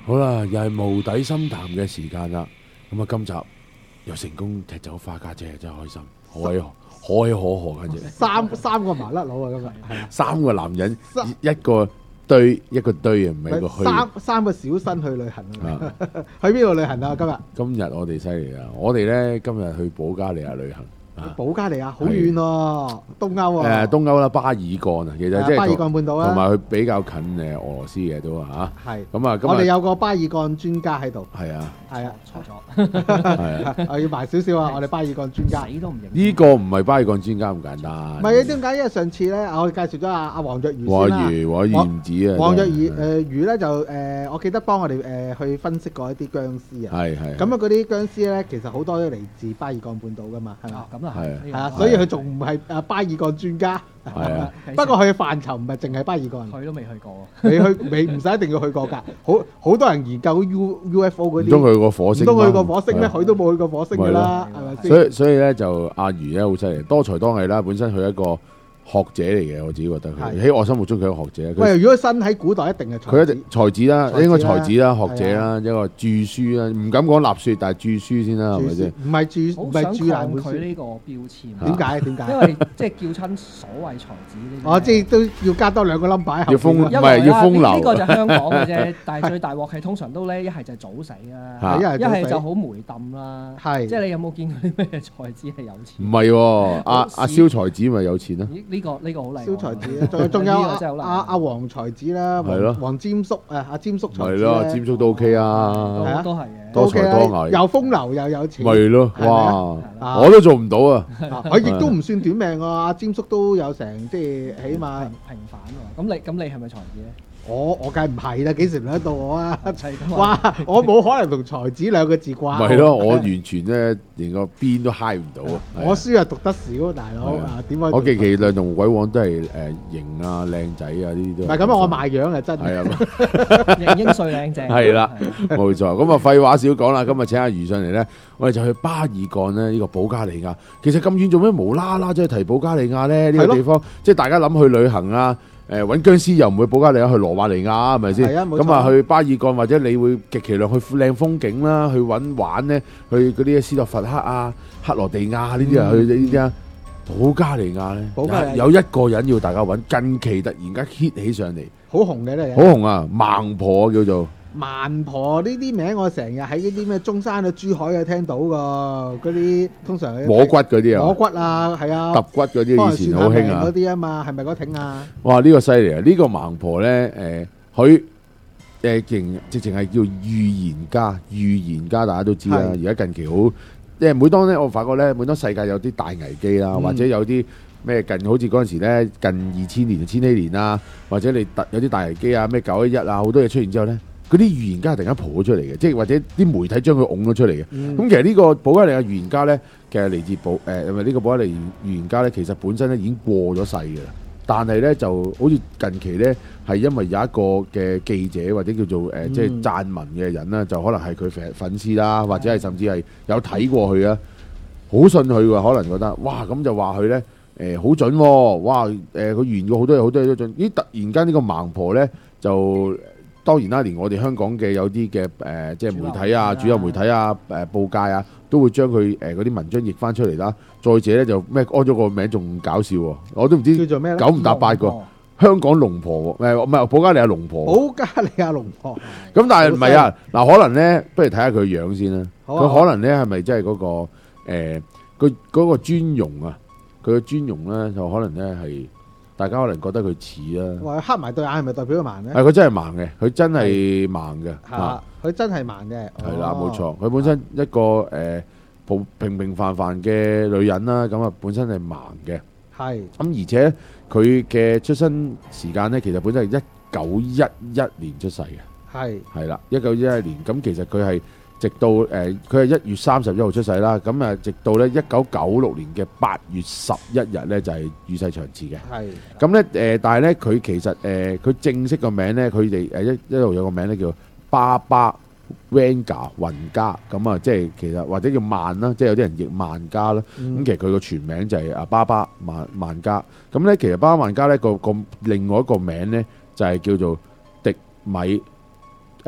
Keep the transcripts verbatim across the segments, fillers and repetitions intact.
好啦，又係無底深潭嘅時間啦。咁啊，今集又成功踢走花家姐，真係開心，可喜可喜可賀跟住。 三三個麻甩佬啊，今日係啊， 三個男人，一個堆一個堆啊，唔係一個虛。 三三個小新去旅行啊！去邊度旅行啊？今日今日我哋犀利啊！我哋咧今日去保加利亞旅行。 保加利亞好遠喎，東歐啊！ 誒東歐啦，巴爾幹啊，其實即係巴爾幹半島啦， 同埋佢比較近誒俄羅斯嘅都嚇。 係咁啊， 我哋有個巴爾幹專家喺度。 係啊， 係啊， 錯咗。 係啊， 我要埋少少啊！我哋巴爾幹專家， 死都唔認。 呢個唔係巴爾幹專家咁簡單。 唔係啊？點解？因為上次咧，我哋介紹咗阿阿黃若如先啦。 黃若如，黃若如唔止啊。 黃若如誒如咧就誒，我記得幫我哋誒去分析過一啲僵屍啊。 係係。 咁啊，嗰啲僵屍咧，其實好多都嚟自巴爾幹半島噶嘛，係嘛？ 咁啊係。係啊，所以佢仲唔係啊巴爾幹專家。 係啊。 不過佢嘅範疇唔係淨係巴爾幹。 佢都未去過。 未去未唔使一定要去過㗎。好好多人研究 U U F O 嗰啲。 唔通去過火星？ 唔通去過火星咩？佢都冇去過火星㗎啦，係咪先？ 所以所以咧就阿如咧好犀利，多才多藝啦。本身佢一個學者嚟嘅，我自己覺得佢喺我心目中佢係個學者。 喂，如果生喺古代一定係佢一定才子啦，應該才子啦，學者啦，一個著書啦，唔敢講立説，但係著書先啦，係咪先？ 唔係著唔係著難佢呢個標籤。 點解？點解？ 因為即係叫親所謂才子呢啲。 我即係都要加多兩個 number 喺後邊。 要風唔係要風流。 呢個就香港嘅啫，但係最大鑊係通常都咧一係就早死啦，一係就好梅冧啦。係，即係你有冇見過啲咩才子係有錢？ 唔係喎，阿阿蕭才子咪有錢啦。 呢個呢個好厲害。 才子，仲仲有阿阿黃才子啦，黃黃霑叔誒，阿霑叔才子係咯，霑叔都 OK 啊， 都係嘅， 多才多藝， 又風流又有錢， 咪咯，哇，我都做唔到啊！ 佢亦都唔算短命喎，阿霑叔都有成即係起碼平凡喎。咁你咁你係咪才子咧？ 我我梗係唔係啦，幾時輪得到我啊？哇！我冇可能同才子兩個字掛。 係咯，我完全咧連個邊都嗨唔到啊！ 我書又讀得少，大佬啊，點解？ 我極其量同鬼王都係誒型啊、靚仔啊呢啲都。 唔係咁啊！我賣樣係真係啊， 型英帥靚正。 係啦，冇錯。咁啊，廢話少講啦。今日請阿如上嚟咧，我哋就去巴爾幹咧呢個保加利亞。其實咁遠做咩無啦啦即係提保加利亞咧？呢個地方即係大家諗去旅行啊。誒揾僵屍又唔會保加利亞，去羅馬尼亞係咪先？咁啊去巴爾幹或者你會極其量去靚風景啦，去揾玩咧，去嗰啲斯洛伐克啊、克羅地亞呢啲啊，去呢啲啊。保加利亞咧，有一個人要大家揾，近期突然間 hit 起上嚟， 好紅嘅咧， 好紅啊！盲婆叫做。 盲婆呢啲名我成日喺嗰啲咩中山啊、珠海啊聽到噶，嗰啲通常摸骨嗰啲啊， 摸骨啊，係啊， 揼骨嗰啲以前好興啊， 嗰啲啊嘛，係咪嗰挺啊？ 哇！呢個犀利啊！呢個盲婆咧，誒，佢誒勁直情係叫預言家，預言家大家都知啦。而家近期好，即係每當咧，我發覺咧，每當世界有啲大危機啦，或者有啲咩近好似嗰陣時咧，近二千年、千禧年啊，或者你突有啲大危機啊，咩九一一啊，好多嘢出現之後咧。嗰啲預言家突然間蒲咗出嚟嘅，即係或者啲媒體將佢拱咗出嚟嘅。咁、嗯、其實呢個保加利亞預言家咧，其實嚟自保誒，因為呢個保加利亞預言家咧，其實本身咧已經過咗世嘅啦。但係咧就好似近期咧係因為有一個嘅記者或者叫做誒、呃、即係撰文嘅人啦，就可能係佢粉粉絲啦，或者係甚至係有睇過佢啊，好信佢喎，可能覺得哇咁就話佢咧誒好準喎、哦，哇誒佢、呃、預言過好多嘢，好多嘢都準。咦突然間呢個盲婆咧就〜當然啦，連我哋香港嘅有啲嘅誒，即係媒體啊、主流媒體啊、誒報界啊，都會將佢誒嗰啲文章譯翻出嚟啦。再者咧就咩安咗個名仲搞笑喎，我都唔知叫做咩，九唔搭八個香港龍婆誒，唔係保加利亞龍婆。 保加利亞龍婆。 咁但係唔係啊？嗱，可能咧，不如睇下佢樣先啦。佢可能咧係咪真係嗰個誒，佢嗰個尊容啊？佢嘅尊容咧就可能咧係。大家可能覺得佢似啦， 話黑埋對眼係咪代表佢盲咧？ 係佢真係盲嘅，佢真係盲嘅。 嚇，佢真係盲嘅。 係啦，冇錯。佢本身一個誒普平平凡凡嘅女人啦，咁啊本身係盲嘅。係。咁而且佢嘅出生時間咧，其實本身係一九一一年出世嘅。係。係啦，一九一一年。咁其實佢係。直到誒，佢係一月三十一號出世啦，咁啊，直到咧一九九六年嘅八月十一日咧就係與世長辭嘅。係。咁咧誒，但係咧佢其實誒，佢正式個名咧，佢哋誒一一路有個名咧叫巴巴 Vanga 雲加，咁啊，即係其實或者叫曼啦，即係有啲人譯曼加啦。咁其實佢個全名就係啊巴巴曼曼加。咁咧其實巴巴曼加咧個個另外一個名咧就係叫做迪米誒。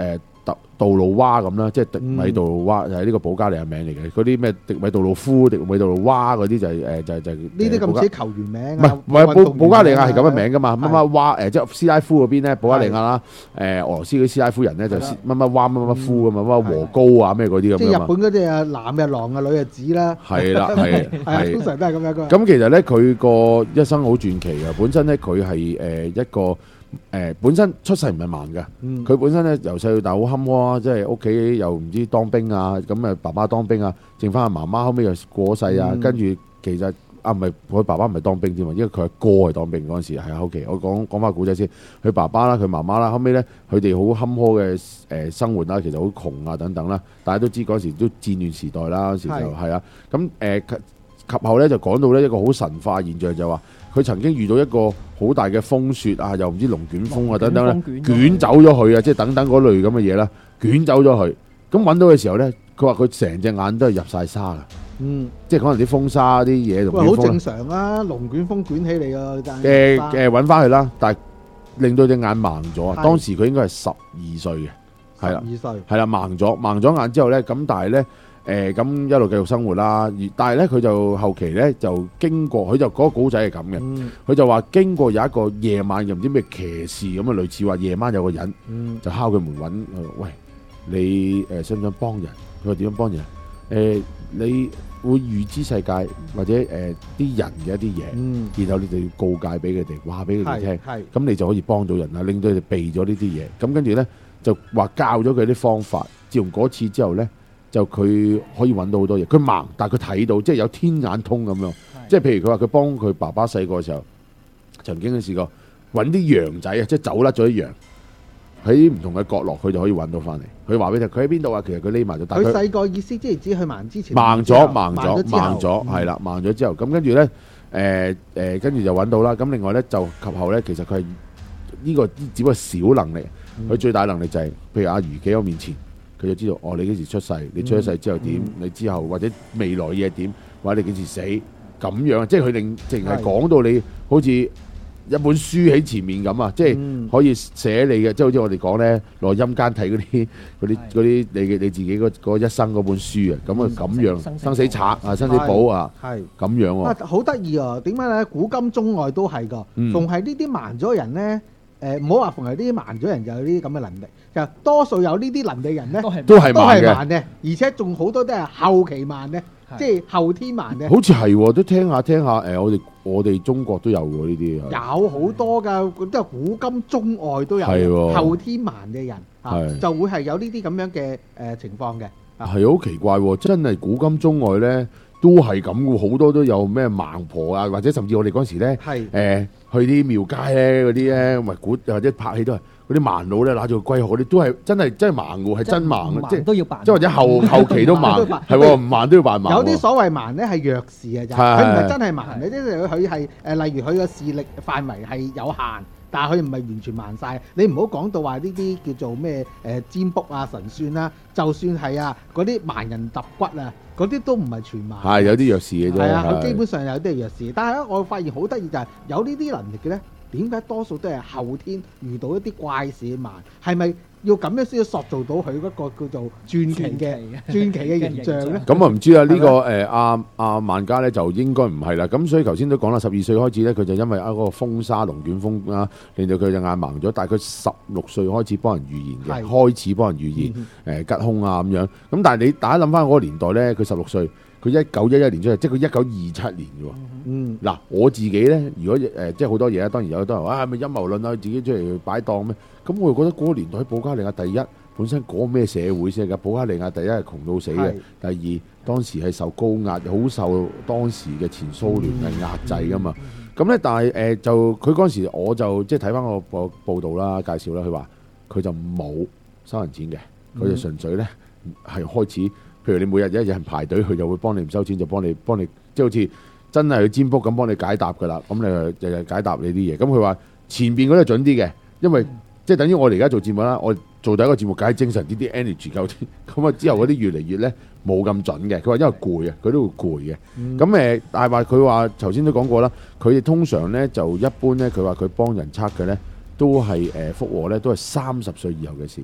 道道路蛙咁啦，即係迪米道路蛙就係呢個保加利亞名嚟嘅。嗰啲咩迪米道路夫、迪米道路蛙嗰啲就係誒就就呢啲咁似球員名。 唔係唔係保保加利亞係咁嘅名噶嘛？乜乜蛙誒即係斯拉夫嗰邊咧，保加利亞啦誒俄羅斯嗰啲斯拉夫人咧就乜乜蛙乜乜夫咁啊，乜和高啊咩嗰啲咁。 即係日本嗰啲啊，男嘅狼啊，女嘅子啦。 係啦係係， 通常都係咁樣嘅。 咁其實咧佢個一生好傳奇嘅，本身咧佢係誒一個。誒、呃、本身出世唔係盲嘅，佢、嗯、本身咧由細到大好坎坷啊，即係屋企又唔知當兵啊，咁啊爸爸當兵啊，剩翻阿媽媽後尾又過世啊，嗯、跟住其實啊唔係佢爸爸唔係當兵添啊，因為佢阿哥係當兵嗰陣時係後期，我講講翻古仔先，佢爸爸啦，佢媽媽啦，後尾咧佢哋好坎坷嘅誒生活啦，其實好窮啊等等啦，大家都知嗰時都戰亂時代啦，嗰時就係啊，咁誒、呃、及後咧就講到咧一個好神化現象就話。佢曾經遇到一個好大嘅風雪啊，又唔知龍捲風啊等等咧，捲走咗佢啊，即係等等嗰類咁嘅嘢啦，捲走咗佢。咁揾到嘅時候咧，佢話佢成隻眼都係入晒沙噶，嗯，即係可能啲風沙啲嘢龍捲風。好正常啊，龍捲風捲起嚟啊， 誒誒揾翻佢啦，但係令到隻眼盲咗。當時佢應該係十二歲嘅，係啦，十二歲係啦，盲咗盲咗眼之後咧，咁但係咧。誒咁、呃、一路繼續生活啦，而但係咧佢就後期咧就經過，佢就嗰個古仔係咁嘅，佢、嗯、就話經過有一個夜晚又唔知咩騎士咁啊，類似話夜晚有個人、嗯、就敲佢門揾，喂你誒、呃、想唔想幫人？佢話點樣幫人？誒、呃、你會預知世界或者誒啲、呃、人嘅一啲嘢，嗯、然後你就要告誡俾佢哋，話俾佢哋聽，咁你就可以幫到人啦，令到佢哋避咗呢啲嘢。咁跟住咧就話教咗佢啲方法，自從嗰次之後咧。就佢可以揾到好多嘢，佢盲，但係佢睇到，即係有天眼通咁樣。即係譬如佢話佢幫佢爸爸細個嘅時候，曾經都試過揾啲羊仔啊，即係走甩咗啲羊喺唔同嘅角落，佢就可以揾到翻嚟。佢話俾你聽，佢喺邊度啊？其實佢匿埋咗。 佢細個意思即係指佢盲之前盲咗，盲咗，盲咗，係啦，盲咗之後，咁跟住咧，誒誒，跟住就揾到啦。咁另外咧就及後咧，其實佢係呢個只不過小能力，佢最大能力就係譬如阿如企喺我面前。佢就知道哦，你幾時出世？你出咗世之後點？嗯、你之後或者未來嘢點？或者你幾時死？咁樣即係佢令淨係講到你好似一本書喺前面咁啊！即係可以寫你嘅，即係好似我哋講咧，落陰間睇嗰啲嗰啲嗰啲你嘅你自己嗰嗰一生嗰本書啊！咁啊咁樣生，生死冊啊，生死簿啊，係咁樣喎。啊， 好得意啊！點解咧？古今中外都係噶，逢係呢啲盲咗人咧。誒唔好話逢係呢啲盲咗人就有呢啲咁嘅能力，其實多數有呢啲能力人咧都係盲嘅， 而且仲好多都係後期盲嘅，即係後天盲嘅。 好似係都聽下聽下誒，我哋我哋中國都有喎呢啲。 有好多㗎，都係古今中外都有後天盲嘅人嚇，就會係有呢啲咁樣嘅誒情況嘅。 係好奇怪喎，真係古今中外咧。都係咁嘅，好多都有咩盲婆啊，或者甚至我哋嗰時咧，誒是、呃、去啲廟街咧嗰啲咧，咪古或者拍戲都係嗰啲盲佬咧，拿住個龜殼，嗰啲都係真係真係盲嘅，係真盲，即係都要扮， 即係或者後後期都盲，係喎，唔盲都要扮盲。 有啲所謂盲咧係弱視嘅，佢唔係真係盲嘅，即係佢係誒，例如佢嘅視力範圍係有限。但係佢唔係完全盲晒，你唔好講到話呢啲叫做咩誒占卜啊神算啦，就算係啊嗰啲盲人揼骨啊，嗰啲都唔係全盲。係有啲弱視嘅啫。係啊，佢基本上有啲係弱視，但係咧我發現好得意就係有呢啲能力嘅咧，點解多數都係後天遇到一啲怪事盲？係咪要咁樣先要塑造到佢嗰個叫做傳奇嘅傳奇嘅形象咧？咁啊唔知啦，呢個誒阿阿萬家咧就應該唔係啦。咁所以頭先都講啦，十二歲開始咧，佢就因為啊嗰個風沙龍捲風啊，令到佢隻眼盲咗。但係佢十六歲開始幫人預言嘅，開始幫人預言誒吉凶啊咁樣。咁但係你大家諗翻嗰個年代咧，佢十六歲。佢一九一一年出世，即係佢一九二七年嘅喎。嗯，嗱我自己咧，如果誒、呃、即係好多嘢啊，當然有好多人話啊，係咪陰謀論啊？自己出嚟擺檔咩？咁我又覺得嗰個年代喺保加利亞第一，本身嗰咩社會先㗎？保加利亞第一係窮到死嘅，是第二當時係受高壓，好受當時嘅前蘇聯嘅壓制㗎嘛。咁咧、嗯，但係誒、呃、就佢嗰陣時，我就即係睇翻個報報道啦、介紹啦，佢話佢就冇收人錢嘅，佢就純粹咧係開始。譬如你每日有一人排隊，佢就會幫你唔收錢，就幫你幫你，即係好似真係去占卜咁幫你解答噶啦。咁你日日解答你啲嘢。咁佢話前邊嗰啲準啲嘅，因為即係等於我哋而家做節目啦。我做第一個節目梗係精神啲，啲 energy 夠啲。咁啊之後嗰啲越嚟越咧冇咁準嘅。佢話因為攰啊，佢都會攰嘅。咁誒、嗯，但係話佢話頭先都講過啦，佢哋通常咧就一般咧，佢話佢幫人測嘅咧都係誒復和咧都係三十歲以後嘅事。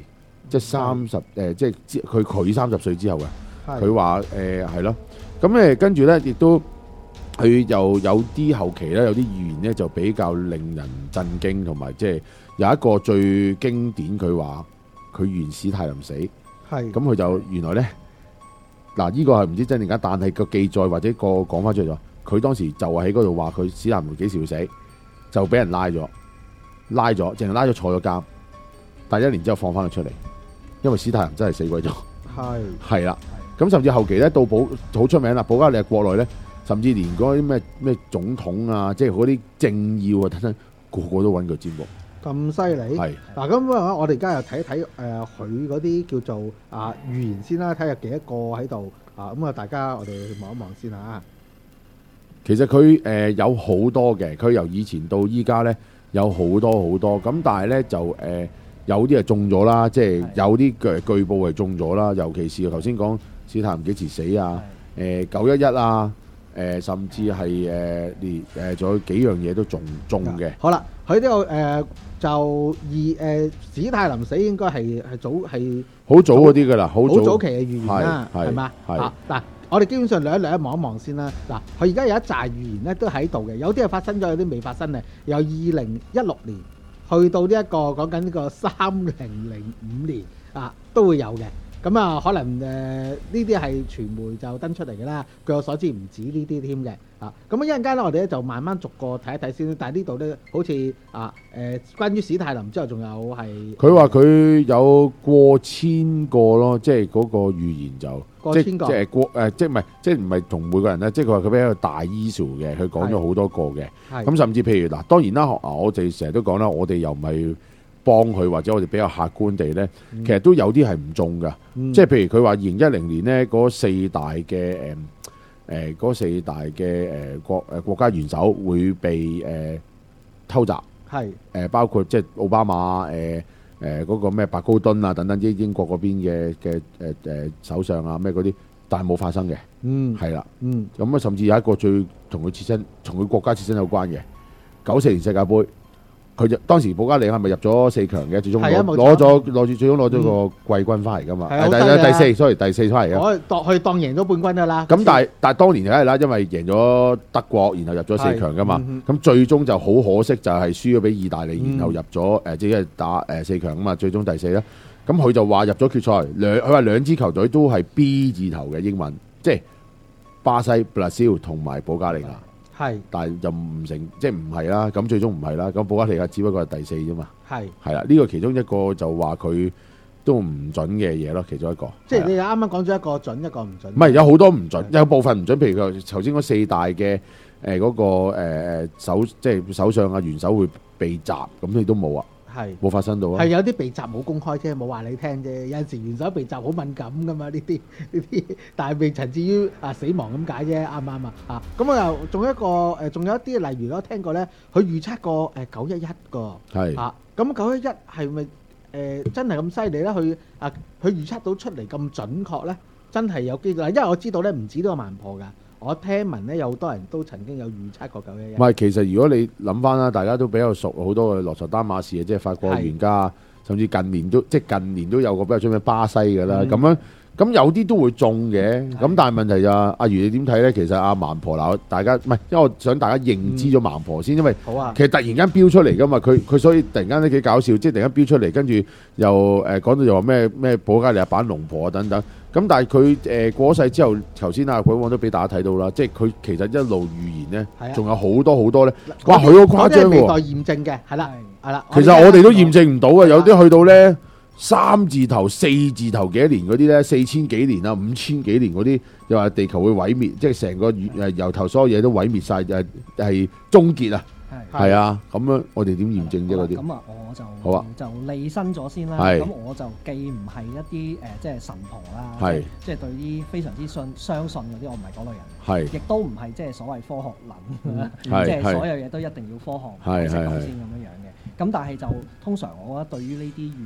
即係三十誒，即係佢佢三十歲之後嘅。佢話誒係咯，咁誒跟住咧，亦都佢又有啲後期咧，有啲預言咧就比較令人震驚，同埋即係有一個最經典，佢話佢預言史泰林死，係咁佢就原來咧嗱，呢個係唔知真定假，但係個記載或者個講翻出嚟咗，佢當時就係喺嗰度話佢史泰林幾時會死，就俾人拉咗，拉咗，淨係拉咗坐咗監，但係一年之後放翻佢出嚟，因為史泰林真係死鬼咗，係係啦。咁甚至後期咧，到保好出名啦，保加利亞國內咧，甚至連嗰啲咩咩總統啊，即係嗰啲政要啊等等，個個都揾佢占卜。 咁犀利？係嗱，咁啊，我哋而家又睇一睇誒佢嗰啲叫做啊預言先啦，睇下幾多個喺度啊，咁啊，大家我哋望一望先嚇。 其實佢誒、呃、有好多嘅，佢由以前到依家咧有好多好多，咁但係咧就誒。呃有啲係中咗啦，即係有啲據據報係中咗啦，尤其是頭先講史泰林幾時死啊？誒九一一啊，誒甚至係誒連誒仲有幾樣嘢都中中嘅。好啦， 佢呢個誒就二誒史泰林死應該係係早係好早嗰啲㗎啦，好早， 早期嘅預言啦，係嘛？啊嗱，我哋基本上兩一兩一望一望先啦。嗱，佢而家有一紮預言咧都喺度嘅，有啲係發生咗，有啲未發生嘅。由二零一六年去到呢、這、一個講緊呢個三零零五年啊，都會有嘅。咁啊，可能誒呢啲係傳媒就登出嚟嘅啦。據我所知唔止呢啲添嘅啊。咁一陣間咧，我哋咧就慢慢逐個睇一睇先。但係呢度咧，好似啊誒、呃，關於史泰林之後，仲有係佢話佢有過千個咯，即係嗰個預言就過千個， 即係過誒，即係唔係即係唔係同每個人咧？即係佢話佢比較大 issue 嘅，佢講咗好多個嘅。咁甚至譬如嗱，當然啦，我哋成日都講啦，我哋又唔係幫佢，或者我哋比較客觀地咧，嗯、其實都有啲係唔中㗎。嗯、即係譬如佢話二零一零年咧，嗰四大嘅誒誒嗰四大嘅誒國誒國家元首會被誒、呃、偷襲，係誒、呃、包括即係奧巴馬誒誒嗰個咩白高敦啊等等啲英國嗰邊嘅嘅誒誒首相啊咩嗰啲，但係冇發生嘅。嗯，係啦。嗯，咁啊，甚至有一個最同佢切身、同佢國家切身有關嘅九四年世界盃。佢就當時保加利亞係咪入咗四強嘅？最終攞攞咗攞住最終攞咗個季軍翻嚟㗎嘛？係第第四，sorry第四翻嚟嘅。我當佢當贏咗冠軍㗎啦。咁但係但係當年梗係啦，因為贏咗德國，然後入咗四強㗎嘛。咁最終就好可惜，就係輸咗俾意大利，然後入咗誒即係打誒四強啊嘛。最終第四啦。咁佢就話入咗決賽，兩佢話兩支球隊都係 B 字頭嘅英文，即係巴西、布拉西同埋保加利亞。係，但係就唔成，即係唔係啦。咁最終唔係啦。咁保加利亞只不過係第四啫嘛。係係啦，呢個其中一個就話佢都唔準嘅嘢咯。其中一個， 即係你啱啱講咗一個準，一個唔準。 唔係有好多唔準，有部分唔準。譬如佢頭先嗰四大嘅誒嗰個誒誒首，即係首相啊元首會被襲，咁你都冇啊。係冇發生到啊！ 係有啲被襲冇公開啫，冇話你聽啫。有陣時元首被襲好敏感噶嘛，呢啲呢啲，但係未曾至於啊死亡咁解啫，啱唔啱啊？啊咁啊又仲有一個誒，仲有一啲例如我聽過咧，佢預測過誒九一一個係啊，咁九一一係咪誒真係咁犀利咧？佢啊佢預測到出嚟咁準確咧，真係有機會。因為我知道咧唔止呢個萬破㗎。我聽聞咧，有好多人都曾經有預測過九一一。 唔係，其實如果你諗翻啦，大家都比較熟好多嘅羅塞丹馬士啊，即係法國預言家，甚至近年都即係近年都有個比較出名巴西嘅啦。咁、嗯、樣咁有啲都會中嘅。咁的但係問題就係阿如你點睇咧？其實阿盲婆嗱，大家唔係，因為我想大家認知咗盲婆先，因為好啊。其實突然間飆出嚟噶嘛，佢佢所以突然間都幾搞笑，即係突然間飆出嚟，跟住又誒講到又話咩咩保加利亞版龍婆啊等等。咁但係佢誒過咗世之後，頭先阿鬼王都俾大家睇到啦，即係佢其實一路預言咧，仲有好多好多咧。哇，佢好誇張喎！ 未待驗證嘅，係啦，係啦。 其實我哋都驗證唔到嘅，有啲去到咧三字頭、四字頭幾多年嗰啲咧，四千幾年啊、五千幾年嗰啲，又話地球會毀滅，即係成個誒由頭所有嘢都毀滅曬，就係係終結啊！係啊，咁樣我哋點驗證啫嗰啲？ 咁啊，我就好啊， 就利申咗先啦。咁我就既唔係一啲誒，即係神婆啦，係即係對於非常之信相信嗰啲，我唔係嗰類人，係亦都唔係即係所謂科學諗，即係所有嘢都一定要科學先咁樣樣嘅。咁但係就通常我覺得對於呢啲預言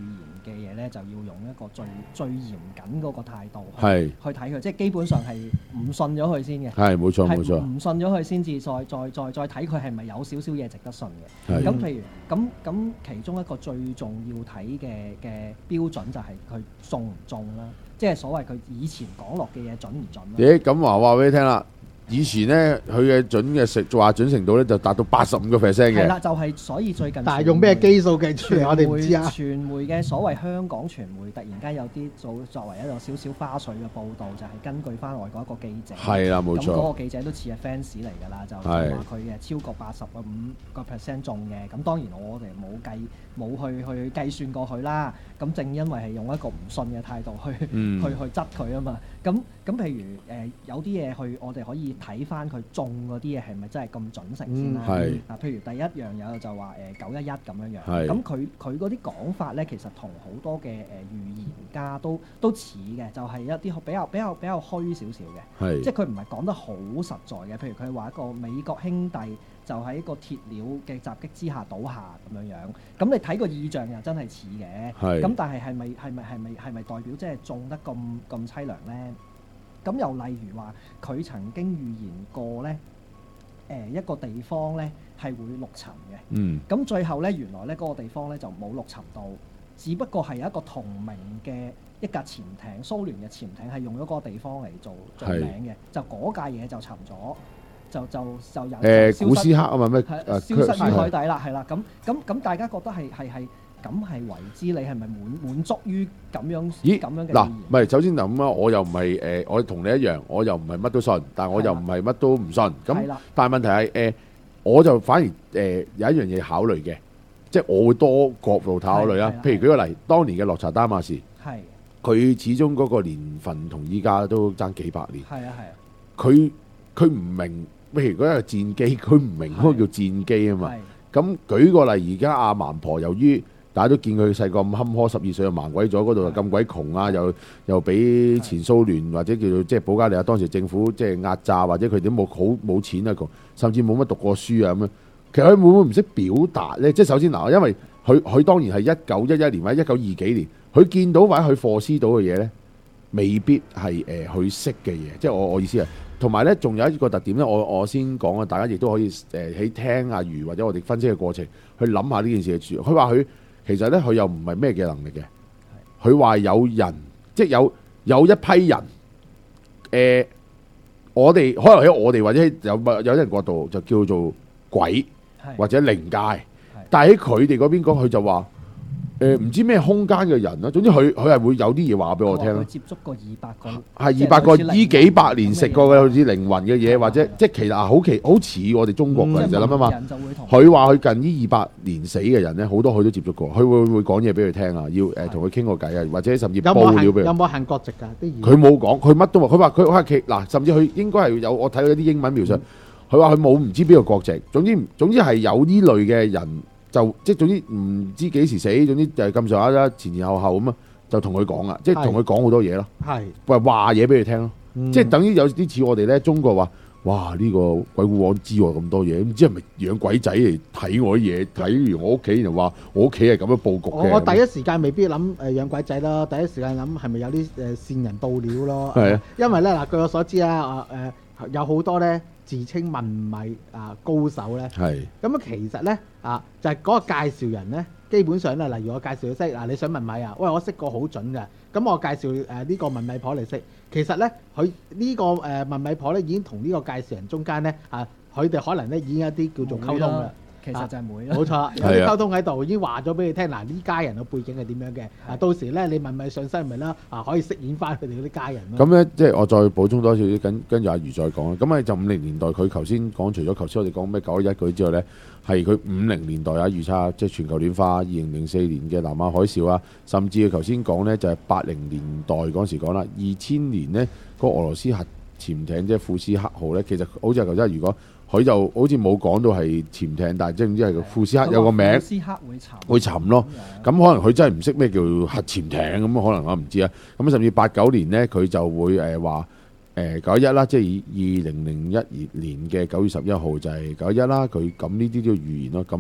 嘅嘢咧，就要用一個最最嚴謹嗰個態度去係去睇佢，即係基本上係唔信咗佢先嘅。 係冇錯冇錯， 唔信咗佢先至再再再再睇佢係咪有少少嘢值得信嘅。 係咁譬如咁咁，其中一個最重要睇嘅嘅標準就係佢中唔中啦，即係所謂佢以前講落嘅嘢準唔準啦。 咦，咁話話俾你聽啦。以前咧，佢嘅準嘅食話準程度咧，就達到八十五個 percent 嘅。 係啦，就係所以最近。 但係用咩基數計出嚟，我哋唔知啊。 傳媒嘅所謂香港傳媒，突然間有啲做作為一個少少花絮嘅報導，就係根據翻外國一個記者。 係啦，冇錯。 咁嗰個記者都似係 fans 嚟㗎啦，就話佢嘅超過八十個五個 percent 中嘅。咁當然我哋冇計冇去去計算過去啦。咁正因為係用一個唔信嘅態度去、嗯、去去質佢啊嘛。咁咁譬如誒、呃、有啲嘢去我哋可以睇翻佢中嗰啲嘢係咪真係咁準成先啦？嗱、嗯，譬如第一樣有就話誒九一一咁樣樣，咁佢佢嗰啲講法咧，其實同好多嘅誒預言家都都似嘅，就係、是、一啲比較比較比較虛少少嘅，即係佢唔係講得好實在嘅。譬如佢話一個美國兄弟就喺個鐵鳥嘅襲擊之下倒下咁樣樣，咁你睇個意象又真係似嘅，咁但係係咪係咪係咪係咪代表即係中得咁咁凄涼咧？咁又例如話，佢曾經預言過咧，誒、呃、一個地方咧係會陸沉嘅。嗯。咁最後咧，原來咧嗰、那個地方咧就冇陸沉到，只不過係一個同名嘅一架潛艇，蘇聯嘅潛艇係用咗嗰個地方嚟做做名嘅，就嗰架嘢就沉咗，就就就有誒古斯克啊嘛咩？ 消失於海底啦，係啦。咁咁咁，大家覺得係係係。咁係為之，你係咪滿滿足於咁樣咦咁樣嘅？ 嗱，唔係首先咁啊，我又唔係誒，我同你一樣，我又唔係乜都信，但係我又唔係乜都唔信。咁但係問題係誒、呃，我就反而誒、呃、有一樣嘢考慮嘅，即係我會多角度考慮啦。譬如舉個例，當年嘅洛查丹馬士，係佢始終嗰個年份同依家都爭幾百年。係啊係啊，佢佢唔明，譬如嗰個戰機，佢唔明嗰個叫戰機啊嘛。咁舉個例，而家阿盲婆由於大家都見佢細個咁坎坷，十二歲就盲鬼咗，嗰度又咁鬼窮啊，又又俾前蘇聯或者叫做即係保加利亞當時政府即係壓榨，或者佢哋都冇好冇錢啊，窮，甚至冇乜讀過書啊咁樣。其實佢會唔會唔識表達咧？即係首先嗱，因為佢佢當然係一九一一年或者一九二幾年，佢見到或者佢課思到嘅嘢咧，未必係誒佢識嘅嘢。即係我我意思係，同埋咧仲有一個特點咧，我我先講啊，大家亦都可以誒喺聽阿余或者我哋分析嘅過程去諗下呢件事嘅處。佢話佢。其實咧，佢又唔係咩嘅能力嘅。佢話有人，即係有有一批人，誒、呃，我哋可能喺我哋或者有有啲人角度就叫做鬼或者靈界，但係喺佢哋嗰邊講，佢就話誒唔知咩空間嘅人啦。總之佢佢係會有啲嘢話俾我聽咯。接觸過二百個，係二百個依幾百年食過嘅好似靈魂嘅嘢，或者即係其實好奇好似我哋中國人就諗啊嘛。佢話佢近呢二百年死嘅人咧，好多佢都接觸過。佢會會講嘢俾佢聽啊，要誒同佢傾個偈啊，或者甚至報料俾佢。 有冇限國籍㗎？ 佢冇講，佢乜都話。佢話佢話其嗱，甚至佢應該係有我睇到啲英文描述。佢話佢冇唔知邊個國籍。總之總之係有呢類嘅人。就即係總之唔知幾時死，總之就係咁上下啦，前前後後咁啊，就同佢講啊，即係同佢講好多嘢咯。係，喂話嘢俾佢聽咯，嗯、即係等於有啲似我哋咧，中國話，哇呢、呢個鬼故王知我咁多嘢，唔知係咪養鬼仔嚟睇我啲嘢，睇完我屋企就話我屋企係咁樣佈局嘅。 我第一時間未必諗誒養鬼仔咯，第一時間諗係咪有啲誒線人報料咯。係啊，因為咧嗱，據我所知啊，誒、呃、有好多咧。自稱問米啊高手咧，係咁啊，其實咧啊就係、是、嗰個介紹人咧，基本上咧，例如我介紹你識嗱，你想問米啊，喂我識個好準嘅，咁我介紹誒呢、呃這個問米婆嚟識，其實咧佢呢、這個誒、呃、問米婆咧已經同呢個介紹人中間咧啊，佢哋可能咧已經有一啲叫做溝通嘅。其實就係妹啦，冇錯，有啲溝通喺度，已經話咗俾你聽。嗱，呢家人嘅背景係點樣嘅？啊，到時咧你問咪上身咪啦，啊可以飾演翻佢哋嗰啲家人咯。咁咧， 即係我再補充多少少，跟跟住阿余再講啦。咁啊，就五零年代佢頭先講，除咗頭先我哋講咩九一一嗰啲之外咧，係佢五零年代啊預測，即係全球暖化、二零零四年嘅南亞海嘯啊，甚至佢頭先講咧就係八零年代嗰時講啦，二千年咧個俄羅斯核潛艇即係庫斯克號咧，其實好似係頭先如果。佢就好似冇講到係潛艇，但係即係唔知係個庫斯克有個名，庫斯克會沉，會沉咯。咁可能佢真係唔識咩叫核潛艇咁，可能我唔知啊。咁甚至八九年呢，佢就會誒話誒九一一啦，即係二零零一年嘅九月十一號就係九一一啦。佢咁呢啲都要預言咯。咁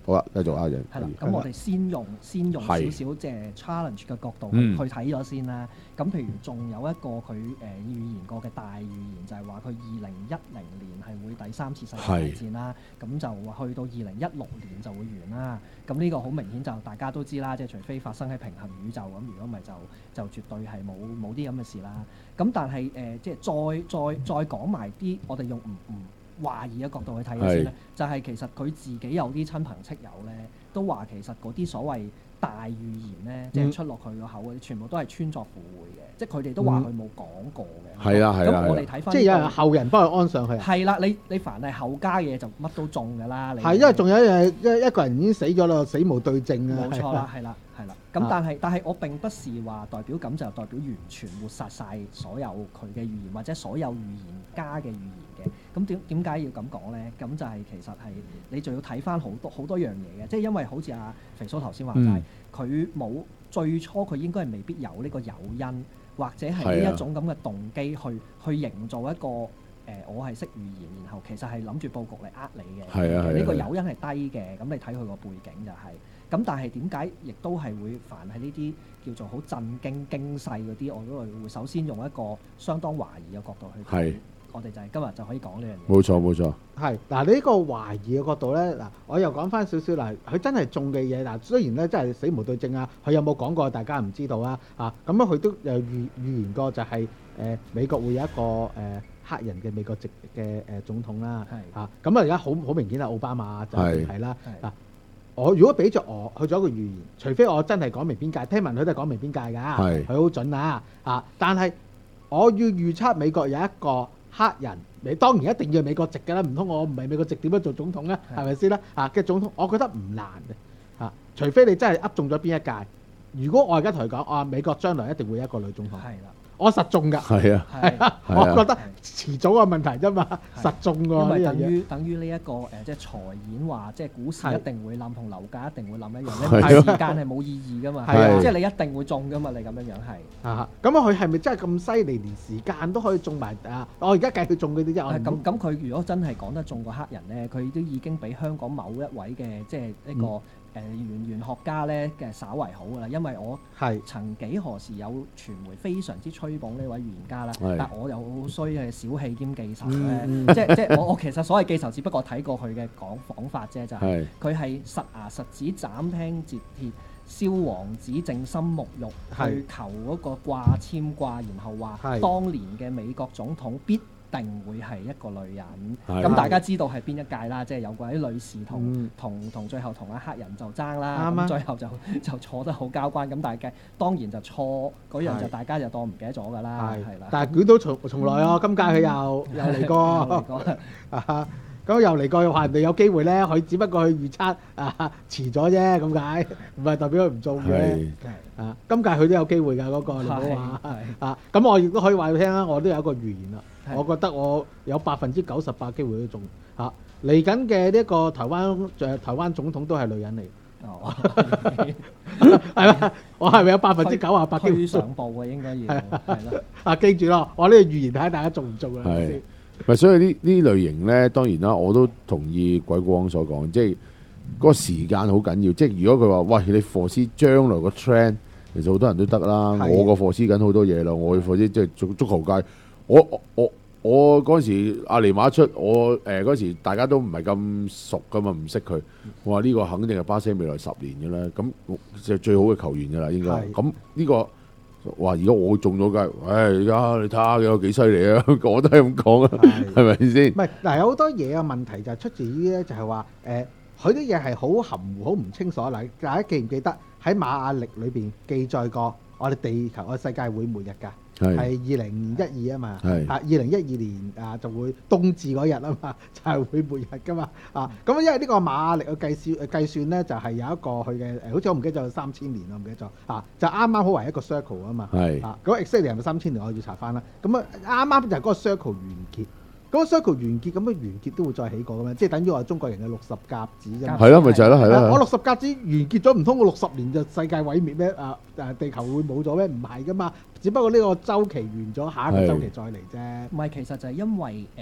好啦，繼續啊，人。 係啦，咁我哋先用先用少少即係 challenge 嘅角度去去睇咗先啦。咁譬如仲有一個佢誒預言過嘅大預言，就係話佢二零一零年係會第三次世界大戰啦。咁就話去到二零一六年就會完啦。咁呢個好明顯就大家都知啦，即係除非發生喺平衡宇宙咁，如果唔係就就絕對係冇冇啲咁嘅事啦。咁但係誒、呃、即係再再再講埋啲，我哋用唔唔懷疑嘅角度去睇先咧，就係其實佢自己有啲親朋戚友咧，都話其實嗰啲所謂大預言咧，即係出落佢個口嗰啲，全部都係穿鑿附會嘅，即係佢哋都話佢冇講過嘅。係啊係啊，咁我哋睇翻， 即係有人後人幫佢安上去。 係啦，你你凡係後加嘢就乜都中㗎啦。 係，因為仲有一樣一一個人已經死咗啦，死無對證啊。 冇錯啦，係啦。係啦，咁但係但係我並不是話代表咁就代表完全抹殺晒所有佢嘅預言或者所有預言家嘅預言嘅。咁點點解要咁講咧？咁就係其實係你仲要睇翻好多好多樣嘢嘅，即係因為好似阿肥叔頭先話齋，佢冇、嗯、最初佢應該係未必有呢個誘因，或者係呢一種咁嘅動機去去營造一個誒、呃、我係識預言，然後其實係諗住佈局嚟呃你嘅。係啊係啊，呢個誘因係低嘅，咁你睇佢個背景就係、是。咁但係點解亦都係會凡係呢啲叫做好震驚驚世嗰啲，我都係會首先用一個相當懷疑嘅角度去睇。我哋就係今日就可以講呢樣嘢。冇錯冇錯。 係嗱，呢個懷疑嘅角度咧，嗱，我又講翻少少嗱，佢真係中嘅嘢嗱，雖然咧真係死無對證啊，佢有冇講過大家唔知道啊啊，咁樣佢都有預預言過就係、是、誒、呃、美國會有一個誒、呃、黑人嘅美國籍嘅誒、呃、總統啦。係啊，咁啊而家好好明顯係奧巴馬就係啦嗱。我如果俾着我去做一個預言，除非我真係講明邊界，聽聞佢都係講明邊界㗎，佢好準啊啊！但係我要預測美國有一個黑人，你當然一定要美國籍㗎啦，唔通我唔係美國籍點樣做總統咧？係咪先啦？啊嘅總統，我覺得唔難嘅啊，除非你真係噏中咗邊一屆。如果我而家同佢講，啊美國將來一定會有一個女總統。係啦。我實中㗎，係啊，係啊，我覺得遲早嘅問題啫嘛，實中㗎。因為等於等於呢一個誒，即係財演話，即係股市一定會冧，同樓價一定會冧一樣。你時間係冇意義㗎嘛，即係你一定會中㗎嘛，你咁樣樣係。啊，咁啊，佢係咪真係咁犀利，連時間都可以中埋啊？我而家計佢中嗰啲啫。咁咁，佢如果真係講得中個黑人咧，佢都已經比香港某一位嘅即係呢個。誒玄玄學家咧嘅稍為好㗎啦，因為我係曾幾何時有傳媒非常之吹捧呢位預言家啦，但我又好衰係小氣兼記仇咧、嗯，即即我我其實所謂記仇，只不過睇過佢嘅講講法啫，就係佢係實牙實齒斬聽截鐵，燒王子靜心沐浴，去求嗰個掛籤掛，然後話當年嘅美國總統必定會係一個女人，咁大家知道係邊一屆啦，即係有位女士同同同最後同阿黑人就爭啦，咁最後就就坐得好交關，咁但係當然就錯嗰樣就大家就當唔記得咗㗎啦，係啦。但係佢都從從來啊，今屆佢又又嚟過啊，咁又嚟過話人哋有機會咧，佢只不過去預測啊遲咗啫，咁解唔係代表佢唔做嘅啊。今屆佢都有機會㗎，嗰個你唔好話啊。咁我亦都可以話佢聽啦，我都有一個預言啦。我覺得我有百分之九十八機會都中嚇，嚟緊嘅呢一個台灣誒台灣總統都係女人嚟，哦，係啦，我係咪有百分之九十八機會上報嘅應該要係咯？啊，記住咯，我呢個預言睇下大家中唔中啊？係咪？所以呢呢類型咧，當然啦，我都同意鬼故王所講，即係嗰個時間好緊要。即係如果佢話喂，你 foresee 將來個 trend，其實好多人都得啦。我個 foresee 緊好多嘢啦，我 foresee 即係足足球界。我我我嗰陣時阿尼馬出，我誒嗰陣時大家都唔係咁熟噶嘛，唔識佢。我話呢個肯定係巴西未來十年嘅啦，咁就最好嘅球員嘅啦，應該。咁呢個話而家我中咗㗎，唉而家你睇下有幾犀利啊！我都係咁講啊，係咪先？唔係嗱，有好多嘢嘅問題就係出自於咧，就係話誒，佢啲嘢係好含糊、好唔清楚。嗱，大家記唔記得喺馬雅歷裏邊記載過，我哋地球嘅世界會末日㗎？係二零一二啊嘛，啊二零一二年啊就會冬至嗰日啊嘛，就係、是、會末日噶嘛，啊咁因為呢個馬雅歷嘅計算計算咧，就係、是、有一個佢嘅誒，好似我唔記得咗三千年，我唔記得咗啊，就啱啱好為一個 circle 啊嘛，啊嗰 exactly 係咪三千年？我要查翻啦，咁啊啱啱就係嗰個 circle 完結。嗰個 circle 完結，咁嘅完結都會再起過嘅嘛，即係等於我哋中國人嘅六十甲子啫嘛。係咯，咪就係咯，係咯。我六十甲子完結咗，唔通我六十年就世界毀滅咩？啊誒，地球會冇咗咩？唔係噶嘛，只不過呢個週期完咗，下一個週期再嚟啫。 唔係，其實就係因為誒